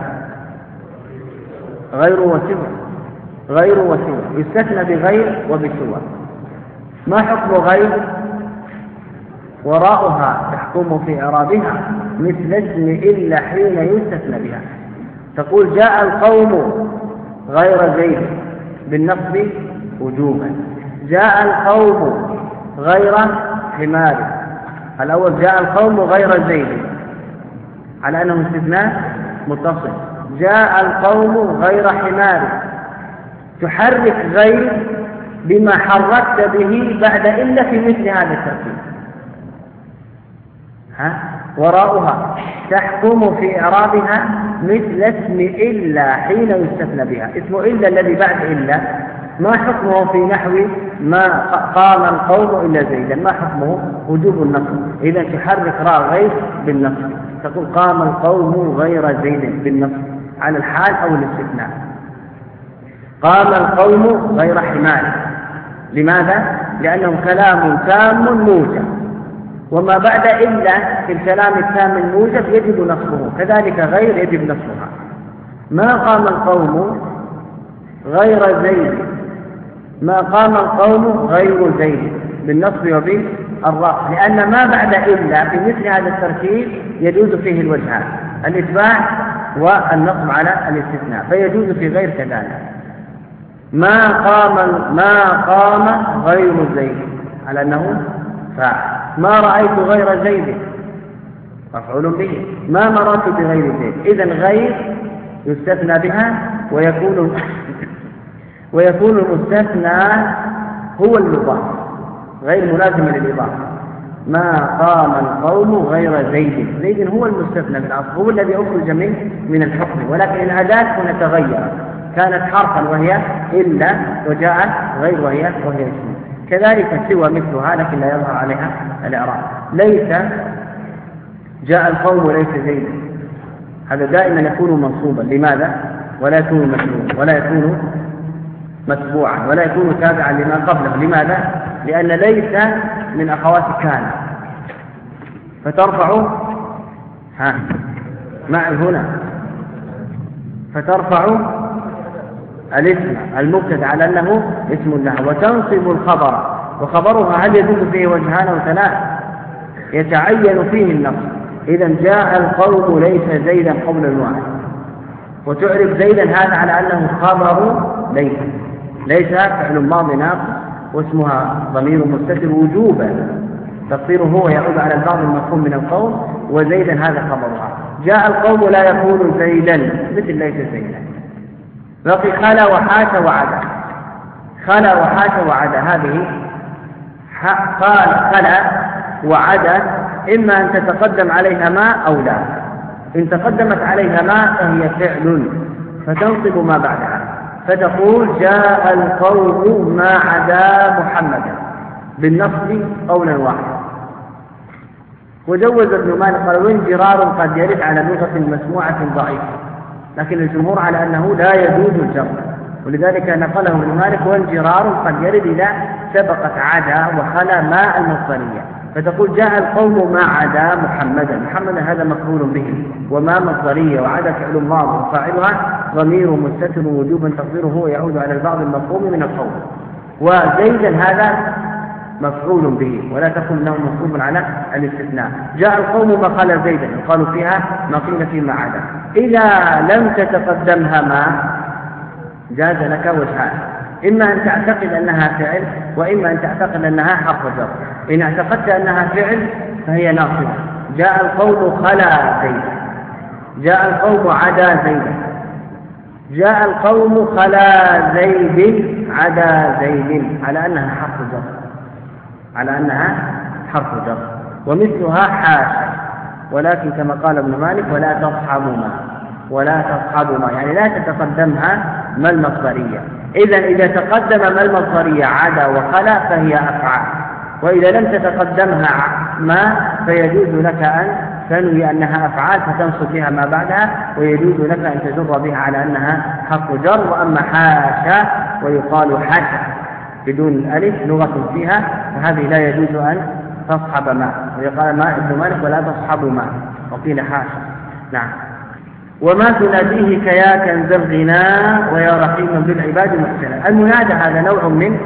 Speaker 1: غير وسوى. غير وسوى يستثنى بغير وبسوى. ما حكم غير؟ وراءها تحكم في إعرابها مثل اسم إلا حين يستثنى بها. تقول جاء القوم غير زيد بالنصب وجوبا. جاء القوم غير حمار، الأول جاء القوم غير زيد على أنه استثناء متصل. جاء القوم غير حمار، تحرك غير بما حركت به بعد إلا في مثل هذا الترتيب. وراءها تحكم في إعرابها مثل اسم إلا حين يستثنى بها. اسم إلا الذي بعد إلا ما حكمه في نحو ما قام القوم إلا زيدا، ما حكمه؟ وجوب النصب. إذا تحرك راء غير بالنصب، تقول قام القوم غير زيد بالنصب على الحال أو الاستثناء. قام القوم غير حمار، لماذا؟ لأنه كلام تام موجب، وما بعد إلا في الكلام التام الموجب يجب نصبه، كذلك غير يجب نصبها. ما قام القوم غير زيد، ما قام القوم غير زيد بالنصب وبالرفع، لأن ما بعد إلا في مثل هذا الترتيب يجوز فيه الوجهان، الإتباع والنصب على الاستثناء، فيجوز في غير كذلك. ما قام غير زيد على أنه فاعل. ما رأيت غير زيد مفعول به. ما مررت بغير زيد. إذن غير يستثنى بها ويكون المستثنى هو المضاف غير ملازم للإضافة. ما قام القوم غير زيد، زيد هو المستثنى بالأصل، هو الذي أخرج من الحكم، ولكن الأداة هنا تغيرت، كانت حرفا وهي إلا، وجاءت غير وهي اسم. كذلك سوى مثلها لكن لا يظهر عليها الإعراب. ليس جاء القوم ليس زيد، هذا دائما يكون منصوبا. لماذا؟ ولا يكون مسلوبا، ولا يكون متبوعا، ولا يكون تابعا لما قبله. لماذا؟ لأن ليس من أخوات كان، فترفع معي هنا، فترفع الاسم المبتدا على أنه اسم له، وتنصب الخبر، وخبرها هل يجوز فيه وجهان أو ثلاث؟ يتعين فيه النصب. إذا جاء القوم ليس زيدا قولا واحد، وتعرف زيدا هذا على أنه خبر ليس فعل ماضي ناقص، واسمها ضمير مستتر وجوبا، تقديره هو يعود على البعض المفهوم من القوم، وزيدا هذا خبرها. جاء القوم لا يكون زيدا مثل ليس زيدا. بقي خلا وحاش وعدا. خلا وحاش وعدا هذه قال خلا وعدا إما أن تتقدم عليها ما أو لا. إن تقدمت عليها ما فهي فعل فتنصب ما بعدها، فتقول جاء القوم ما عدا محمدا بالنصب قولا واحدا. وجوز ابن مالك قال وانجرار قد يرد على لغة مسموعة ضعيفة، لكن الجمهور على أنه لا يجوز الجر، ولذلك نقله ابن مالك وانجرار قد يرد إذا سبقت عدا وخلا ما المصدرية، فتقول جاء القوم ما عدا محمدا. محمدا هذا مفعول به، وما مصدرية، وعدا فعل ماضي، وفاعلها ضمير مستتر وجوبا تقديره هو يعود على البعض المفهوم من القول. وزيدا هذا مفعول به، ولا تكون له منصوب على الاستثناء. جاء القوم ما قال زيدا، يقال فيها ما قيل فيما عدا. إذا لم تتقدمها ما جاز لك وجهان، إما أن تعتقد أنها فعل، وإما أن تعتقد أنها حرف جر. إن اعتقدت أنها فعل فهي ناصبة. جاء القوم خلا زيدا، جاء القوم عدا زيدا، جاء القوم خلا زيد عدا زيد، على أنها حرف جر، ومثلها حاشا. ولكن كما قال ابن مالك ولا تصحب ما يعني لا تتقدمها ما المصدرية. إذا تقدم ما المصدرية عدا وخلا فهي أفعال، وإذا لم تتقدمها ما فيجوز لك أن تنوي أنها أفعال فتنصب بها ما بعدها، ويجوز لك أن تجر بها على أنها حرف جر. وأما حاشا ويقال حاشا بدون الألف لغة فيها، فهذه لا يجوز أن تصحب ما، ويقال ما ابن مالك ولا تصحب ما، وقيل حاشا. نعم. وما تناديه كيا كنز الغنى ويا رحيما بالعباد محسنا. المنادى هذا نوع من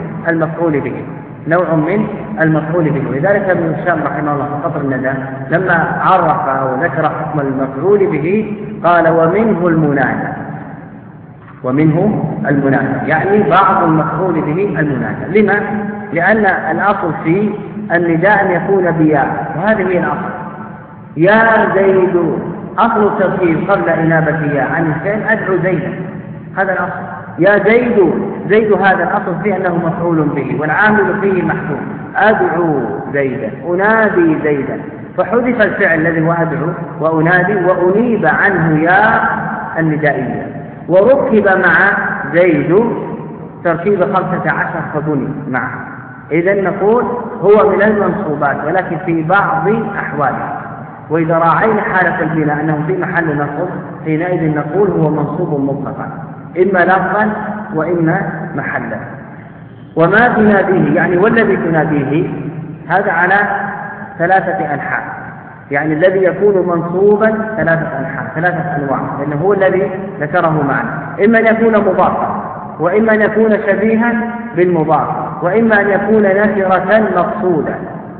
Speaker 1: المفعول به، ولذلك ابن هشام رحمه الله في قطر الندى لما عرف وذكر حكم المفعول به قال ومنه المنادى. ومنه المنادى، يعني بعض المفعول به المنادى. لما؟ لأن الأصل في النداء أن يكون بياء، وهذه هي الأصل. يا زيد، أصل التركيب قبل إنابة يا عن الفعل أدعو زيدا، هذا الأصل. يا زيد، زيد هذا الأصل فيه أنه مفعول به والعامل فيه محذوف، أدعو زيدا، أنادي زيدا، فحذف الفعل الذي هو أدعو وأنادي وأنيب عنه يا الندائية، وركب مع زيد تركيب 15 فبني معه. إذن نقول هو من المنصوبات ولكن في بعض أحواله، وإذا راعينا حالة البناء أنه في محل نصب حينئذ نقول هو منصوب مطلقا، إما لفظا وإما محلا. وما تناديه يعني والذي تناديه هذا على 3 أنحاء، يعني الذي يكون منصوبا 3 أنحاء 3 أنواع، لأنه هو الذي ذكره معنا، إما أن يكون مضافا، وإما أن يكون شبيها بالمضاف، وإما أن يكون نكرة مقصودة،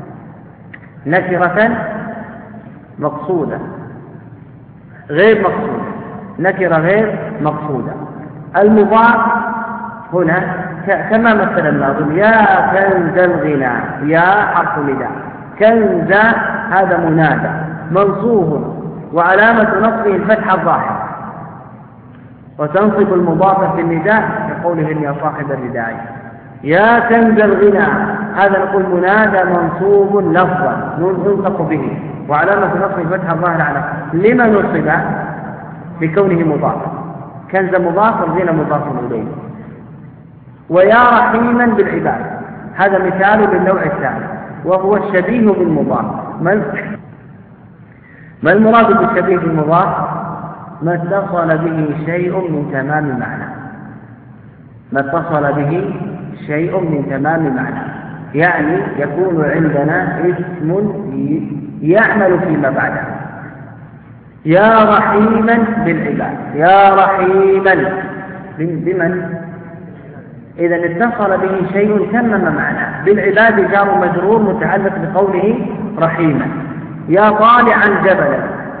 Speaker 1: نكرة مقصودة غير مقصودة، نكرة غير مقصودة. المضاف هنا كما مثل الناظم يا كنز الغنى، يا حرف نداء، كنز هذا منادى منصوب وعلامة نصبه الفتحة الظاهرة، وتنصب المضاف في النداء كقولهم يا صاحب الرداء. يا كنز الغنى هذا نقول منادى منصوب لفظا ينطق به وعلامة نصبه الفتحة الظاهرة على لما نصب؟ بكونه مضافا، كنز مضاف والغنى مضاف إليه. ويا رحيما بالعباد هذا مثال للنوع الثاني وهو الشبيه بالمضاف. ما المراد بالشبيه بالمضاف؟ ما اتصل به شيء من تمام معنى، ما اتصل به شيء من تمام معنى، يعني يكون عندنا اسم يعمل فيما بعده. يا رحيما بالعباد، يا رحيما بمن؟ إذا اتصل به شيء تمم معناه. بالعباد جار مجرور متعلق بقوله رحيما. يا طالعا جبلا،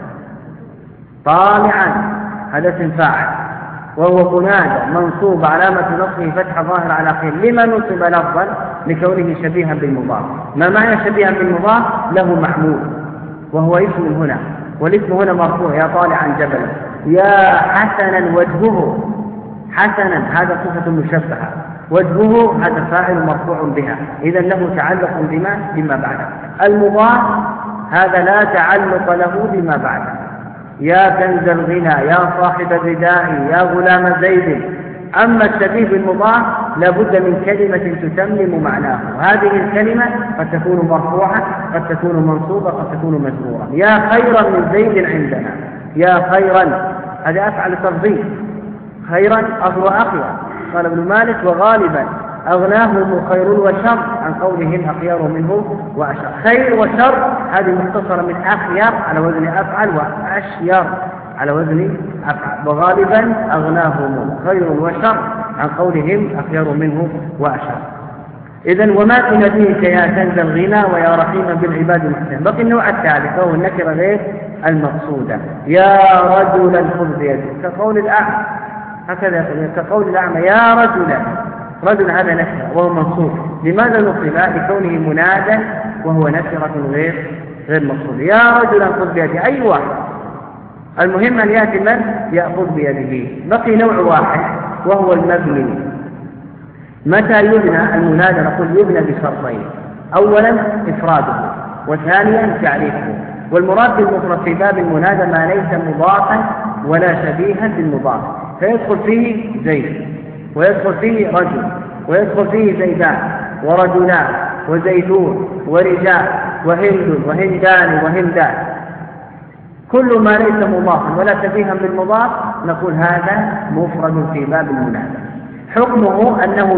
Speaker 1: طالعا هذا اسم فاعل وهو منادى منصوب علامة نصبه فتحة ظاهرة على آخره. لما نصب لفظا؟ لكونه شبيها بالمضاف. ما معنى شبيها بالمضاف؟ له معمول وهو اسم هنا، والاسم هنا مرفوع يا طالعا جبلا. يا حسنا وجهه، حسنا هذا صفة مشبهة، وجهه هذا فاعل مرفوع بها، إذا له تعلق بما بعده. المضاف هذا لا تعلق له بما بعده. يا كنز الغنى، يا صاحب الرداء، يا غلام زيد. أما الشبيه بالمضاف لابد من كلمة تتمم معناه، هذه الكلمة قد تكون مرفوعة، قد تكون منصوبة، قد تكون مجرورة. يا خيرا من زيد عندنا، يا خيرا هذا أفعل تفضيل، خيرا أغوى أخيرا. قال ابن مالك وغالبا أغناهم خير وشر عن قولهم أخيار منه وأشر. خير وشر هذه مختصرة من أخيار على وزن أفعل وأشير على وزن أفعل، وغالبا أغناهم خير وشر عن قولهم أخيار منه وأشر. إذن وما تناديك يا كنز الغنى ويا رحيما بالعباد المحسن. بقي النوع الثالث وهو النكرة غير المقصودة. يا رجلا خذ بيدك كقول الأعمى، هكذا كقول الأعمى يا رجلا، رجل هذا نكرة وهو منصوب. لماذا نصب؟ لكونه منادى وهو نكرة غير مقصودة. يا رجلا خذ بيدك أي واحد، المهم أن يأتي من يأخذ بيده. بقي نوع واحد وهو المبني. متى يبنى المنادى؟ نقول يبنى بشرطين: أولا إفراده، وثانيا تعريفه. والمراد بالمفرد في باب المنادى ما ليس مضافا ولا شبيها بالمضاف، فيدخل فيه زيد، ويدخل فيه رجل، ويدخل فيه زيدان ورجلان وزيتون ورجال وهند وهندان وهندان. كل ما ليس مضافا ولا شبيها بالمضاف نقول هذا مفرد في باب المنادى. حكمه أنه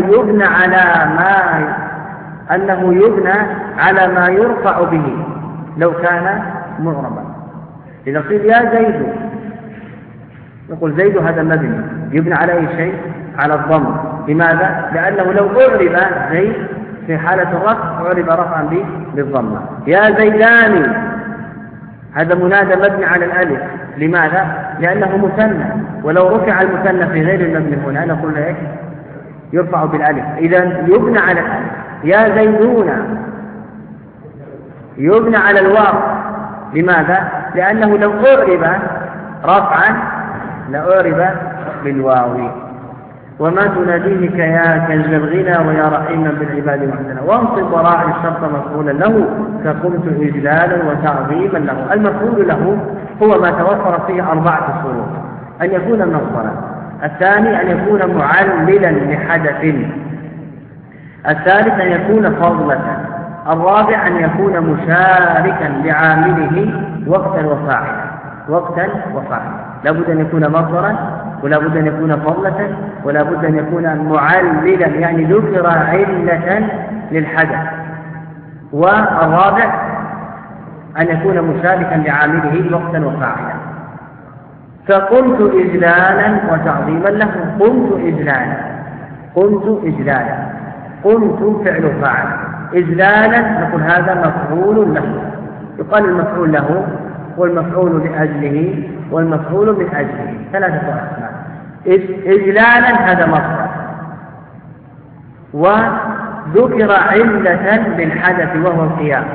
Speaker 1: يبنى على ما يرفع به لو كان معربا. إذا قيل يا زيد نقول زيد هذا مبني يبنى على أي شيء؟ على الضم. لماذا؟ لأنه لو أعرب زيد في حالة الرفع أعرب رفعا بالضمة. يا زيدان هذا منادى مبني على الألف لماذا؟ لأنه مثنى، ولو رفع المثنى في غير المبني هنا نقول إيه؟ يرفع بالألف. إذا يبنى على الألف. يا زيدون يبنى على الواو. لماذا؟ لأنه لو أعرب رفعا لأعرب بالواو. وما تناديه كيا كنز الغنى ويا رحيما بالعباد وحدنا. وانصب وراء الشرط مفعولا له كقمت إجلالا وتعظيما له. المفعول له هو ما توفر فيه 4 شروط: أن يكون مصدرا، الثاني أن يكون معللا لحدث، الثالث أن يكون فضلة، الرابع أن يكون مشاركا لعامله وقتا وفاعلا. وقتا وفاعلا لا بد أن يكون مصدرا، ولا بد أن يكون فضلة، ولا بد أن يكون معللا يعني ذكر علة للحدث، والرابع أن يكون مشاركا لعامله وقتا وفاعلا. فقمت إجلالا وتعظيما له. قمت إجلالا، قمت إجلالا، قمت فعل فاعل، إجلالا نقول هذا مفعول له. يقال المفعول له والمفعول لأجله والمفعول من أجله، 3 أسماء. إجلالا هذا مصدر، وذكر علة للحدث وهو القيام،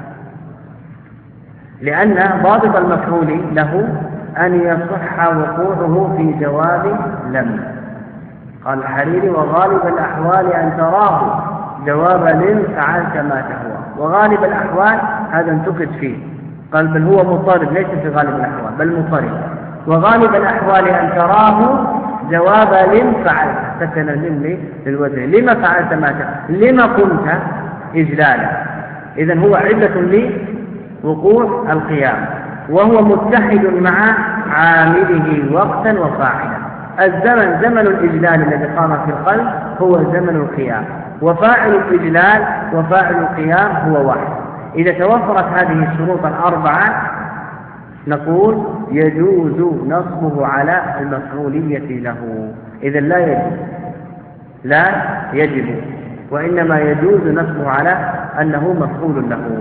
Speaker 1: لأن ضابط المفعول له أن يصح وقوعه في جواب لم. قال الحريري: وغالب الأحوال أن تراه جواب لم فعلت ما تهوى. وغالب الأحوال هذا انتقد فيه، قال بل هو مضطرب، ليس في غالب الأحوال بل مضطرب. وغالب الأحوال أن تراه جواب لم فعلت، سكن اللم للوزن. لما فعلت ما تهوى؟ لما قمت إجلالا. إذن هو علة لوقوع القيام، وهو متحد مع عامله وقتا وفاعلا. الزمن زمن الإجلال الذي قام في القلب هو زمن القيام، وفاعل الإجلال وفاعل القيام هو واحد. إذا توفرت هذه الشروط 4 نقول يجوز نصبه على المفعولية له. إذا لا يجب وإنما يجوز نصبه على أنه مفعول له.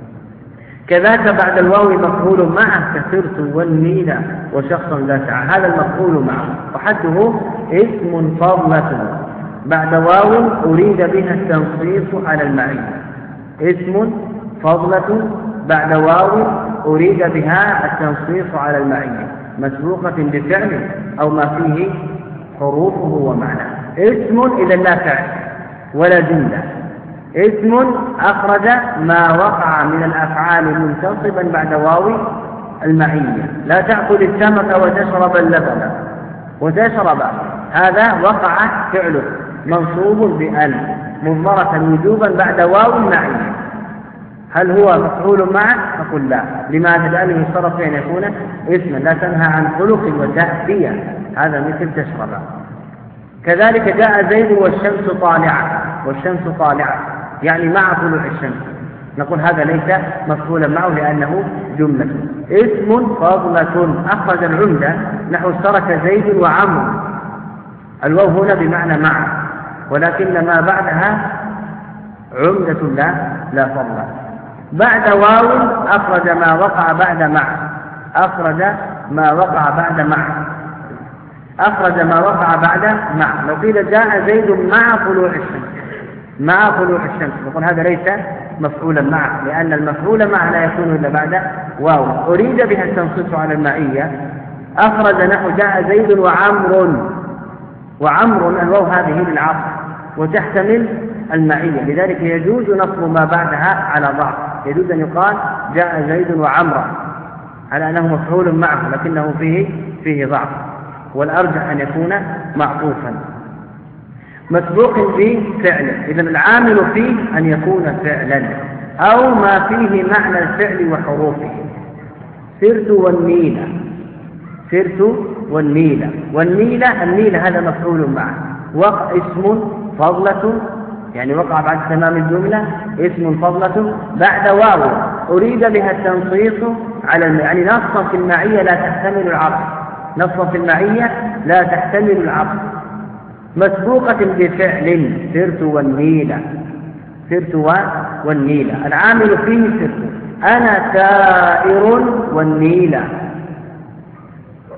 Speaker 1: كذاك بعد الواو مفعول معه كسرت والنيل وشخصا لا سعى، هذا المفعول معه. وحده اسم فضلة بعد واو أريد بها التنصيص على المعية. اسم فضلة بعد واو أريد بها التنصيص على المعية، مسبوقة بفعل أو ما فيه حروفه ومعناه. اسم إذا لا فعل ولا جملة. اسم أخرج ما وقع من الأفعال منتصبا بعد واو المعية. لا تأكل السمك وتشرب اللبن وتشرب، هذا وقع فعله منصوب بأن مضمرة وجوبا بعد واو المعية. هل هو مفعول معه؟ نقول لا. لماذا؟ لأنه يشترط أن يكون اسما. لا تنهى عن خلق وتأتية، هذا مثل تشرب. كذلك جاء زيد والشمس طالعة، والشمس طالعة يعني مع طلوع الشمس، نقول هذا ليس مفعولا معه لأنه جملة. اسم فضلة أخرج العمدة نحو اشترك زيد وعمرو. الواو هنا بمعنى مع، ولكن ما بعدها عمدة لا فضل. بعد واو أخرج ما وقع بعد مع، أخرج ما وقع بعد مع، أخرج ما وقع بعد مع. لو قيل جاء زيد مع طلوع الشمس، مع طلوع الشمس، نقول هذا ليس مفعولا معه، لأن المفعول معه لا يكون إلا بعد واو أريد بها التنصيص على المعية. أخرج نحو جاء زيد وعمر الواو هذه للعصر وتحتمل المعية، لذلك يجوز نصب ما بعدها على ضعف. يجوز أن يقال جاء زيد وعمر على أنه مفعول معه لكنه فيه ضعف، والأرجح أن يكون معطوفا مسبوق بفعله. إذن العامل فيه أن يكون فعلا أو ما فيه معنى الفعل وحروفه. سرت والنيلة، سرت والنيلة، والنيلة النيلة هذا مفعول معه. وقع اسم فضلة يعني وقع بعد تمام الجملة، اسم فضلة بعد واو أريد بها التنصيص على يعني نصا في المعية لا تحتمل العطف، نصا في المعية لا تحتمل العطف، مسبوقة بفعل. سرت والنيلة، سرت والنيلة، العامل فيه سرت. أنا سائر والنيلة،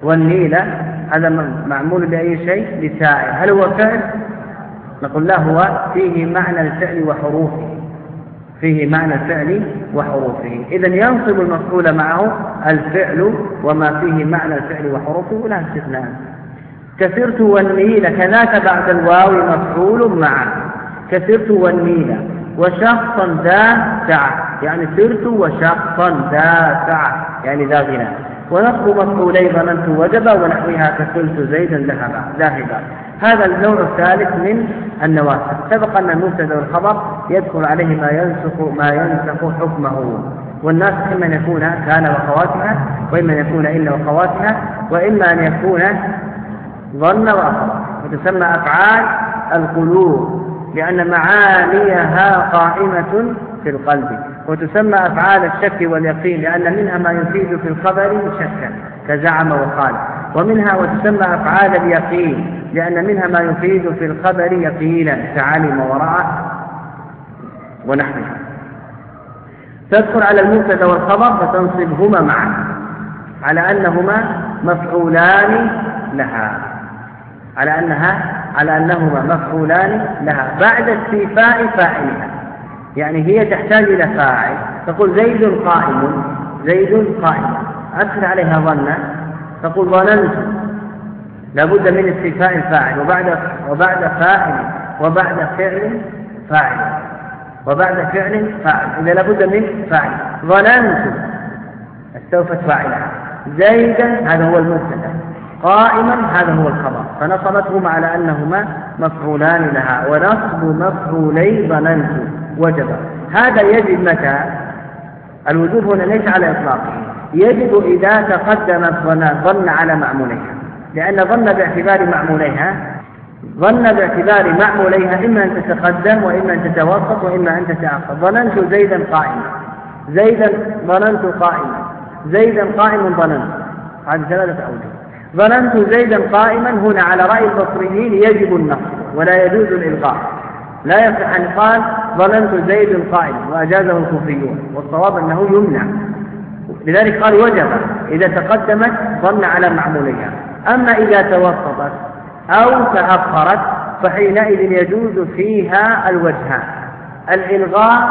Speaker 1: والنيل هذا معمول بأي شيء؟ لسائل. هل هو فعل؟ نقول لا، هو فيه معنى الفعل وحروفه، فيه معنى الفعل وحروفه. إذن ينصب المفعول معه الفعل وما فيه معنى الفعل وحروفه ولا استثناء. كسرت والنيل كذاك بعد الواو مفعول معه، كسرت والنيل وشخصا ذا سعة، يعني سرت وشخصا ذا سعة يعني ذا غنى. ونصب مفعولي ظننت وجب ونحوها كسرت زيدا ذاهبا. هذا النوع الثالث من النواسخ. سبق أن المبتدا والخبر يدخل عليه ما ينسخ حكمه، والناسخ إما أن يكون كان وأخواتها، وإما أن يكون إلا وأخواتها، وإما أن يكون ظن وأخوات. وتسمى أفعال القلوب لأن معانيها قائمة في القلب. وتسمى أفعال الشك واليقين لأن منها ما يفيد في الخبر شكا كزعم وقال، ومنها وتسمى أفعال اليقين لأن منها ما يفيد في الخبر يقينا كعلم ورأى ونحوها. تدخل على المبتدا والخبر فتنصبهما معا على أنهما مفعولان لها، على أنهما مفعولان لها بعد استيفاء فاعلها. يعني هي تحتاج إلى فاعل، تقول زيد قائم، زيد قائم، أدخل عليها ظن، تقول ظننت، لابد من استيفاء الفاعل وبعد فاعل وبعد فعل فاعل وبعد فعل فاعل، إذا لابد من فاعل. ظننت استوفت فاعلها، زيدا هذا هو المبتدا، قائما هذا هو الخبر، فنصبتهما على أنهما مفعولان لها. ونصب مفعولي ظننت وجب. هذا يجب متى؟ الوجوب هنا ليس على إطلاقه، يجب إذا تقدمت ظن على معموليها، لأن ظن باعتبار معموليها إما أن تتقدم وإما أن تتوسط وإما أن تتأخر. ظننت زيدا قائما، زيدا ظننت قائما، زيدا قائم ظننت، هذه ثلاثة أوجه. ظننت زيدا قائما هنا على رأي البصريين يجب النصب ولا يجوز الإلغاء، لا يصح أن قال ظننت زيد قائما وأجازه الكوفيون، والصواب أنه يمنع. لذلك قال وجب إذا تقدمت ظن على معموليها. أما إذا توسطت أو تأخرت فحينئذ يجوز فيها الوجهان، الإلغاء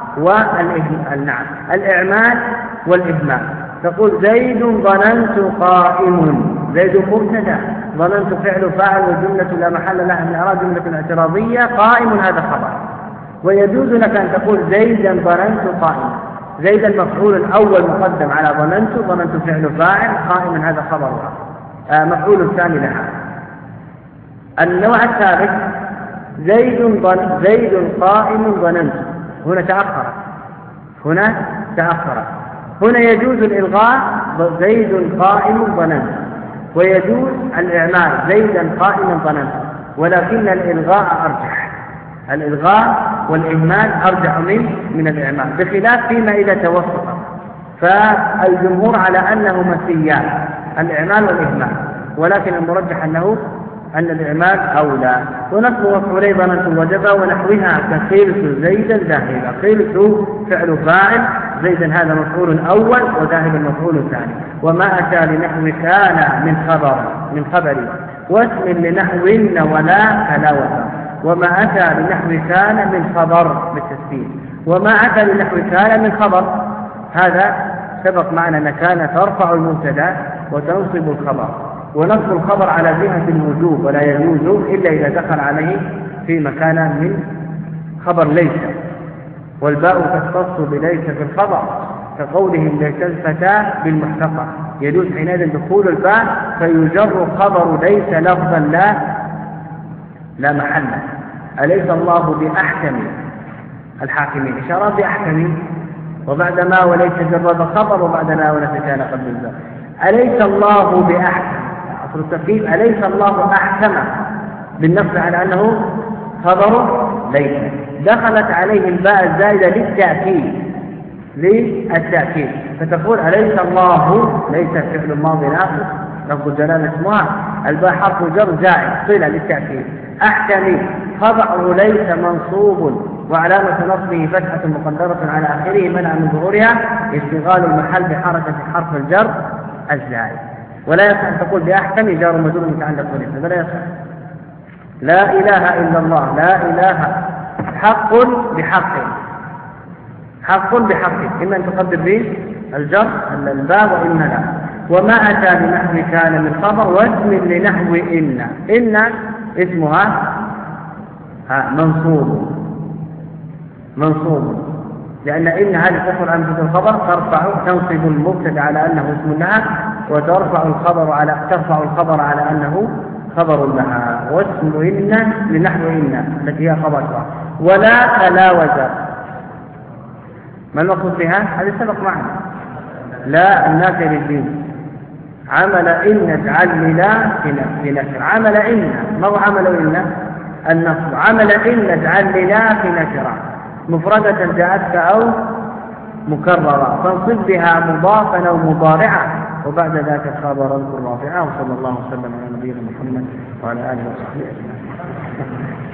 Speaker 1: الإعمال والإهمال. تقول زيد ظننت قائم، زيد مبتدا، ظننت فعل فاعل وجملة لا محل لها من الإعراب جملة اعتراضية، قائم هذا خبر. ويجوز لك أن تقول زيدا ظننت قائم، زيدا المفعول الأول مقدم على ظننت فعل فاعل، قائما هذا خبر مفعول الثاني لها. النوع الثالث زيد قائم ظننت، هنا تأخرت، هنا يجوز الإلغاء زيد قائم ظننت، ويجوز الإعمال زيدا قائما ظننت، ولكن الإلغاء والإهمال أرجح من الإعمال، بخلاف فيما إذا توسط، فالجمهور على أنه مسيان الإعمال والإهمال، ولكن المرجح أن الإعمال أولى. ونصب مفعولي ظننت وجب ونحوها كقلت زيدا ذاهبا، قلت فعل فاعل، زيدا هذا مفعول أول وذاهبا مفعول ثاني. وما أتى لنحو كان من خبر واسم لنحو ولا فلا ولا. وما أتى لنحو كان من خبر بالتسكين، وما أتى لنحو كان من خبر، هذا سبق معنا أن كان ترفع المبتدا وتنصب الخبر، ونصب الخبر على جهة الوجوب ولا يجوز إلا إذا دخل عليه في مكان من خبر ليس، والباء تختص بليس في الخبر كقولهم ليس الفتاة بالمحتقى، يجوز حينئذ دخول الباء فيجر خبر ليس لفظا لا محل. أليس الله بأحكم الحاكمين، إشارات بأحكم، وبعدما وليس جرد خبر وبعدما وليس كان قبل الباء. أليس الله بأحكم، أصل التركيب أليس الله أحكم بالنص على أنه خبر ليس، دخلت عليه الباء الزائدة للتأكيد، فتقول أليس الله، ليس فعل ماضي ناقص لفظ جلالة اسمها، الباء حرف جر زائد صلة للتأكيد. أحكم خبر ليس منصوب وعلامة نصبه فتحة مقدرة على آخره منع من ظهورها اشتغال المحل بحركة حرف الجر الزائد. ولا يصح أن تقول بأحكم جار ومجرور متعلق بالاسم، هذا لا يصح. لا إله إلا الله، لا إله حق بحق، حق بحق، إما أن تقدر به الجر الباب وإما لا. وما أتى بنحو كان من خبر واسم لنحو إن اسمها منصوب لأن إن هذه تدخل على مثل الخبر تنصب المبتدا على أنه اسم لها، وترفع الخبر على أنه خبر لها. واسم إن لنحو إن التي هي خبر. ولا تلاوز، ما المقصود بها؟ هذا سبق معنا. لا النافع للدين، عمل إن اجعل لا في نكر. عمل إن، ما هو عمل إن؟ النصب. عمل إن اجعل لا في نكرة مفردة جاءتك أو مكررة، فانصب بها مضافا أو مضارعا، وبعد ذاك خبرا رافعا. وصلى الله وسلم على نبينا محمد وعلى آله وصحبه أجمعين.